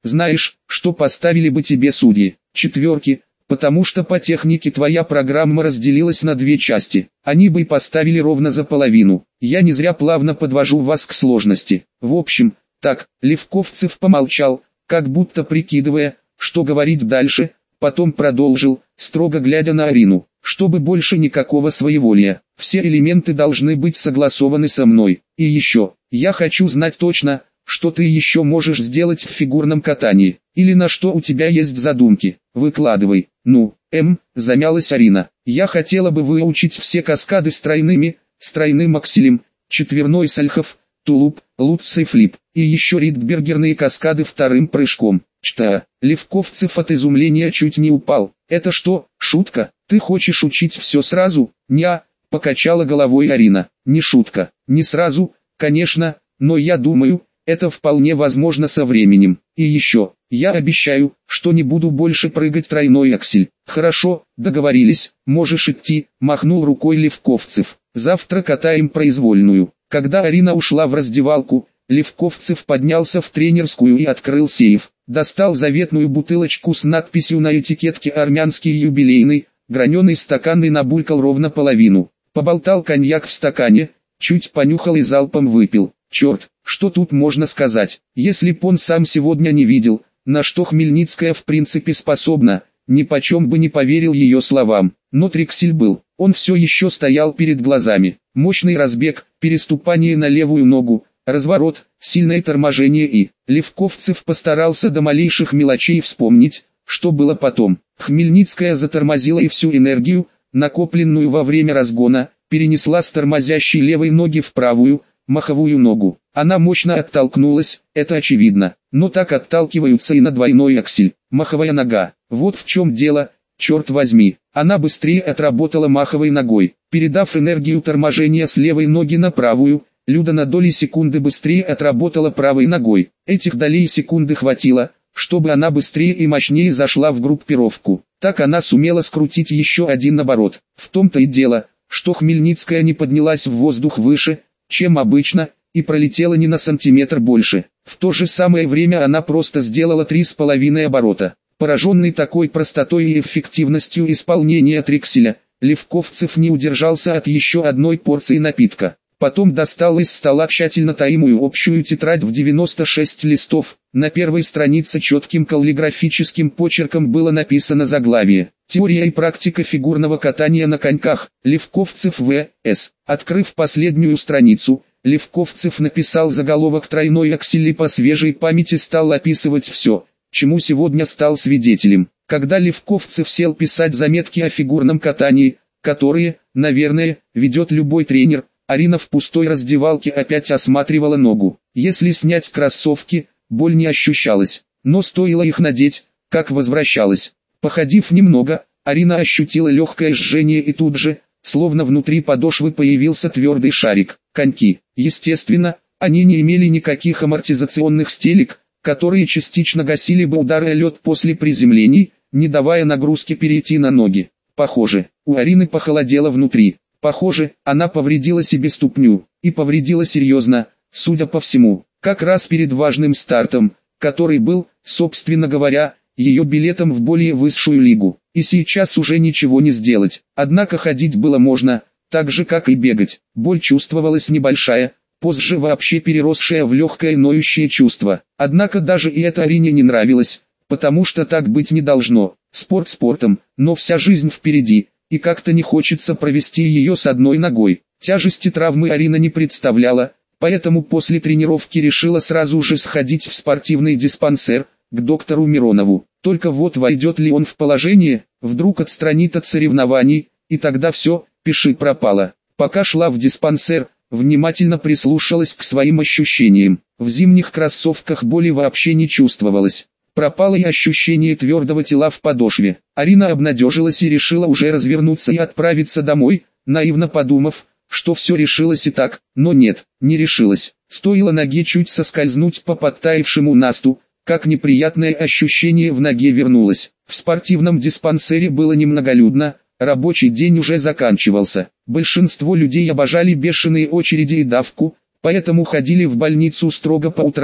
Знаешь, что поставили бы тебе судьи? Четверки, потому что по технике твоя программа разделилась на две части. Они бы и поставили ровно за половину. Я не зря плавно подвожу вас к сложности. В общем, так, Левковцев помолчал, как будто прикидывая, что говорить дальше, потом продолжил, строго глядя на Арину, чтобы больше никакого своеволия. Все элементы должны быть согласованы со мной. И еще, я хочу знать точно, что ты еще можешь сделать в фигурном катании, или на что у тебя есть задумки. Выкладывай. Ну, эм, замялась Арина. Я хотела бы выучить все каскады с тройными, с тройным акселем, четверной сальхов, тулуп, лутцей флип, и еще ридбергерные каскады вторым прыжком. Чта. Левковцев от изумления чуть не упал. Это что, шутка? Ты хочешь учить все сразу? Ня, покачала головой Арина. Не шутка. Не сразу, конечно, но я думаю, это вполне возможно со временем. И еще, я обещаю, что не буду больше прыгать тройной аксель. Хорошо, договорились, можешь идти, махнул рукой Левковцев. Завтра катаем произвольную. Когда Арина ушла в раздевалку, Левковцев поднялся в тренерскую и открыл сейф. Достал заветную бутылочку с надписью на этикетке «Армянский юбилейный», граненый стакан и набулькал ровно половину. Поболтал коньяк в стакане, чуть понюхал и залпом выпил. Черт, что тут можно сказать, если б он сам сегодня не видел, на что Хмельницкая в принципе способна, ни почем бы не поверил ее словам. Но триксель был, он все еще стоял перед глазами. Мощный разбег, переступание на левую ногу, разворот, сильное торможение и... Левковцев постарался до малейших мелочей вспомнить, что было потом. Хмельницкая затормозила и всю энергию, накопленную во время разгона, перенесла с тормозящей левой ноги в правую, маховую ногу. Она мощно оттолкнулась, это очевидно, но так отталкиваются и на двойной аксель. Маховая нога, вот в чем дело, черт возьми. Она быстрее отработала маховой ногой, передав энергию торможения с левой ноги на правую. Люда на доли секунды быстрее отработала правой ногой. Этих долей секунды хватило, чтобы она быстрее и мощнее зашла в группировку. Так она сумела скрутить еще один оборот. В том-то и дело, что Хмельницкая не поднялась в воздух выше, чем обычно, и пролетела не на сантиметр больше. В то же самое время она просто сделала три с половиной оборота. Пораженный такой простотой и эффективностью исполнения трикселя, Левковцев не удержался от еще одной порции напитка. Потом достал из стола тщательно таимую общую тетрадь в девяносто шесть листов. На первой странице четким каллиграфическим почерком было написано заглавие. Теория и практика фигурного катания на коньках. Левковцев В С Открыв последнюю страницу, Левковцев написал заголовок тройной аксель и по свежей памяти стал описывать все, чему сегодня стал свидетелем. Когда Левковцев сел писать заметки о фигурном катании, которые, наверное, ведет любой тренер, Арина в пустой раздевалке опять осматривала ногу. Если снять кроссовки, боль не ощущалась, но стоило их надеть, как возвращалась. Походив немного, Арина ощутила легкое жжение и тут же, словно внутри подошвы появился твердый шарик. Коньки, естественно, они не имели никаких амортизационных стелек, которые частично гасили бы удары о лед после приземлений, не давая нагрузке перейти на ноги. Похоже, у Арины похолодело внутри. Похоже, она повредила себе ступню, и повредила серьезно, судя по всему, как раз перед важным стартом, который был, собственно говоря, ее билетом в более высшую лигу. И сейчас уже ничего не сделать, однако ходить было можно, так же как и бегать. Боль чувствовалась небольшая, позже вообще переросшая в легкое ноющее чувство. Однако даже и это Арине не нравилось, потому что так быть не должно. Спорт спортом, но вся жизнь впереди. И как-то не хочется провести ее с одной ногой. Тяжести травмы Арина не представляла, поэтому после тренировки решила сразу же сходить в спортивный диспансер, к доктору Миронову. Только вот войдет ли он в положение, вдруг отстранит от соревнований, и тогда все, пиши пропало. Пока шла в диспансер, внимательно прислушалась к своим ощущениям. В зимних кроссовках боли вообще не чувствовалось. Пропало и ощущение твердого тела в подошве. Арина обнадежилась и решила уже развернуться и отправиться домой, наивно подумав, что все решилось и так, но нет, не решилась. Стоило ноге чуть соскользнуть по подтаявшему насту, как неприятное ощущение в ноге вернулось. В спортивном диспансере было немноголюдно, рабочий день уже заканчивался. Большинство людей обожали бешеные очереди и давку, поэтому ходили в больницу строго по утрам,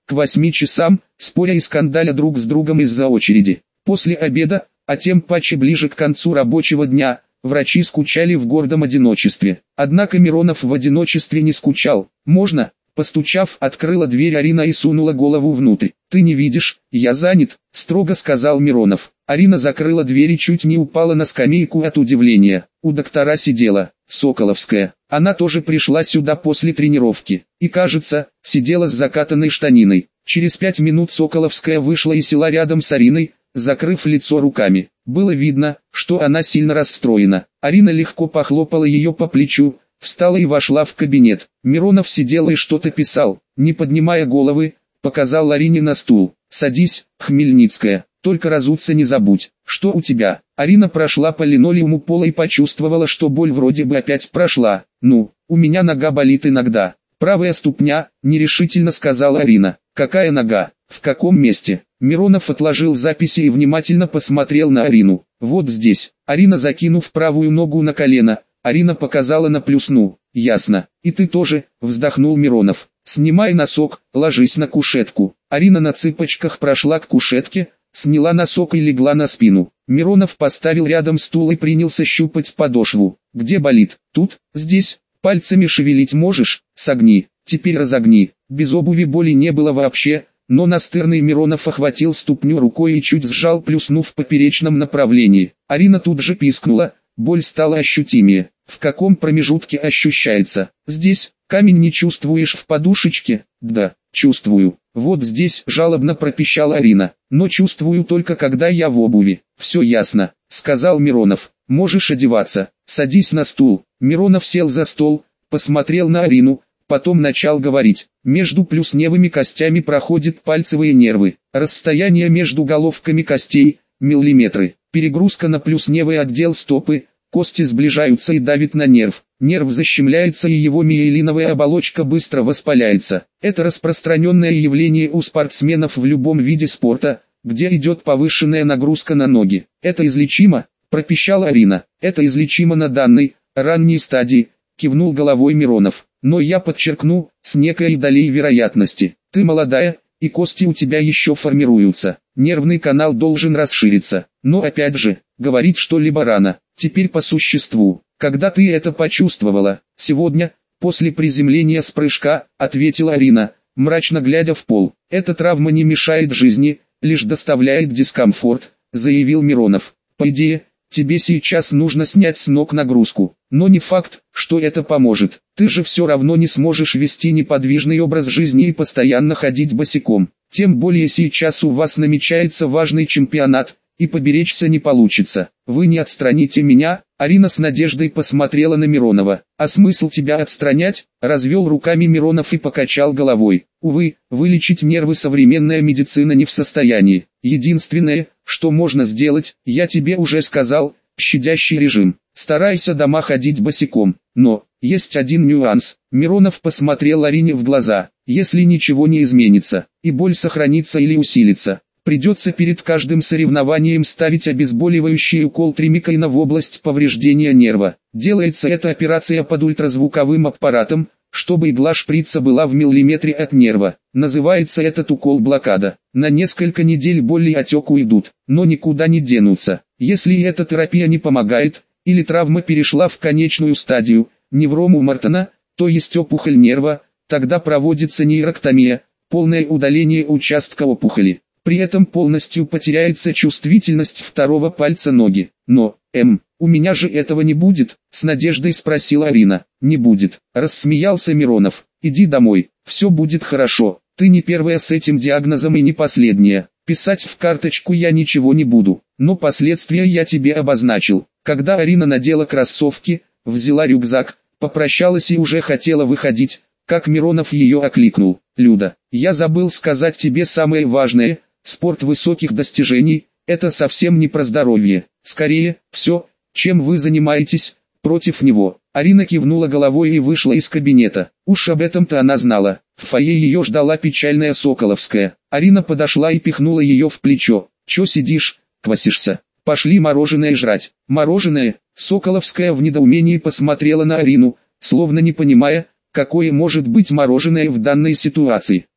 к восьми часам, споря и скандаля друг с другом из-за очереди. После обеда, а тем паче ближе к концу рабочего дня, врачи скучали в гордом одиночестве. Однако Миронов в одиночестве не скучал. «Можно?» Постучав, открыла дверь Арина и сунула голову внутрь. «Ты не видишь, я занят», — строго сказал Миронов. Арина закрыла дверь и чуть не упала на скамейку от удивления. У доктора сидела Соколовская. Она тоже пришла сюда после тренировки. И, кажется, сидела с закатанной штаниной. Через пять минут Соколовская вышла и села рядом с Ариной, закрыв лицо руками. Было видно, что она сильно расстроена. Арина легко похлопала ее по плечу, встала и вошла в кабинет. Миронов сидел и что-то писал, не поднимая головы, показал Арине на стул. «Садись, Хмельницкая, только разуться не забудь. Что у тебя?» Арина прошла по линолеуму пола и почувствовала, что боль вроде бы опять прошла. «Ну, у меня нога болит иногда. Правая ступня», — нерешительно сказала Арина. «Какая нога? В каком месте?» Миронов отложил записи и внимательно посмотрел на Арину. «Вот здесь». Арина, закинув правую ногу на колено, Арина показала на плюсну. «Ясно. И ты тоже», — вздохнул Миронов. «Снимай носок, ложись на кушетку». Арина на цыпочках прошла к кушетке, сняла носок и легла на спину. Миронов поставил рядом стул и принялся щупать подошву. «Где болит? Тут? Здесь? Пальцами шевелить можешь? Согни. Теперь разогни». Без обуви боли не было вообще, но настырный Миронов охватил ступню рукой и чуть сжал плюсну в поперечном направлении. Арина тут же пискнула, боль стала ощутимее. «В каком промежутке ощущается? Здесь? Камень не чувствуешь в подушечке?» «Да, чувствую. Вот здесь», — жалобно пропищала Арина. «Но чувствую только когда я в обуви». «Все ясно», — сказал Миронов. «Можешь одеваться. Садись на стул». Миронов сел за стол, посмотрел на Арину, потом начал говорить. «Между плюсневыми костями проходят пальцевые нервы. Расстояние между головками костей — миллиметры. Перегрузка на плюсневый отдел стопы, кости сближаются и давит на нерв. Нерв защемляется и его миелиновая оболочка быстро воспаляется. Это распространенное явление у спортсменов в любом виде спорта, где идет повышенная нагрузка на ноги. Это излечимо?» — пропищала Арина. «Это излечимо на данной, ранней стадии», — кивнул головой Миронов. «Но я подчеркну, с некой долей вероятности. Ты молодая, и кости у тебя еще формируются. Нервный канал должен расшириться. Но опять же, говорить что-либо рано. Теперь по существу. Когда ты это почувствовала?» «Сегодня, после приземления с прыжка», — ответила Арина, мрачно глядя в пол. «Эта травма не мешает жизни, лишь доставляет дискомфорт», — заявил Миронов. «По идее, тебе сейчас нужно снять с ног нагрузку. Но не факт, что это поможет. Ты же все равно не сможешь вести неподвижный образ жизни и постоянно ходить босиком. Тем более сейчас у вас намечается важный чемпионат, и поберечься не получится. Вы не отстраните меня?» Арина с надеждой посмотрела на Миронова. «А смысл тебя отстранять?» — развел руками Миронов и покачал головой. «Увы, вылечить нервы современная медицина не в состоянии. Единственное, что можно сделать, я тебе уже сказал, щадящий режим. Старайся дома ходить босиком. Но, есть один нюанс». Миронов посмотрел Арине в глаза. «Если ничего не изменится, и боль сохранится или усилится, придется перед каждым соревнованием ставить обезболивающий укол тримикайна в область повреждения нерва. Делается эта операция под ультразвуковым аппаратом, чтобы игла шприца была в миллиметре от нерва. Называется этот укол блокада. На несколько недель боль и отек уйдут, но никуда не денутся. Если эта терапия не помогает, или травма перешла в конечную стадию, неврому Мартона, то есть опухоль нерва, тогда проводится нейроктомия, полное удаление участка опухоли. При этом полностью потеряется чувствительность второго пальца ноги. Но, эм, у меня же этого не будет?» — с надеждой спросила Арина. «Не будет», — рассмеялся Миронов. «Иди домой, все будет хорошо. Ты не первая с этим диагнозом и не последняя. Писать в карточку я ничего не буду, но последствия я тебе обозначил». Когда Арина надела кроссовки, взяла рюкзак, попрощалась и уже хотела выходить, как Миронов ее окликнул. «Люда, я забыл сказать тебе самое важное. Спорт высоких достижений – это совсем не про здоровье. Скорее, все, чем вы занимаетесь, против него». Арина кивнула головой и вышла из кабинета. Уж об этом-то она знала. В фойе ее ждала печальная Соколовская. Арина подошла и пихнула ее в плечо. «Че сидишь, квасишься? Пошли мороженое жрать». «Мороженое?» Соколовская в недоумении посмотрела на Арину, словно не понимая, какое может быть мороженое в данной ситуации.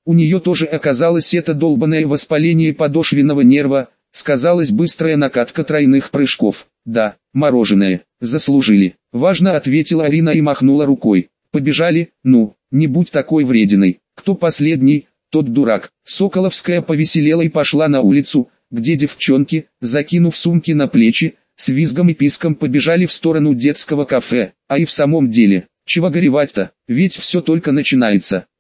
У нее тоже оказалось это долбанное воспаление подошвенного нерва, сказалась быстрая накатка тройных прыжков. Да, мороженое, заслужили. Важно ответила Арина и махнула рукой. Побежали, ну, не будь такой врединой. Кто последний, тот дурак. Соколовская повеселела и пошла на улицу, где девчонки, закинув сумки на плечи, с визгом и писком побежали в сторону детского кафе. А и в самом деле, чего горевать-то, ведь все только начинается.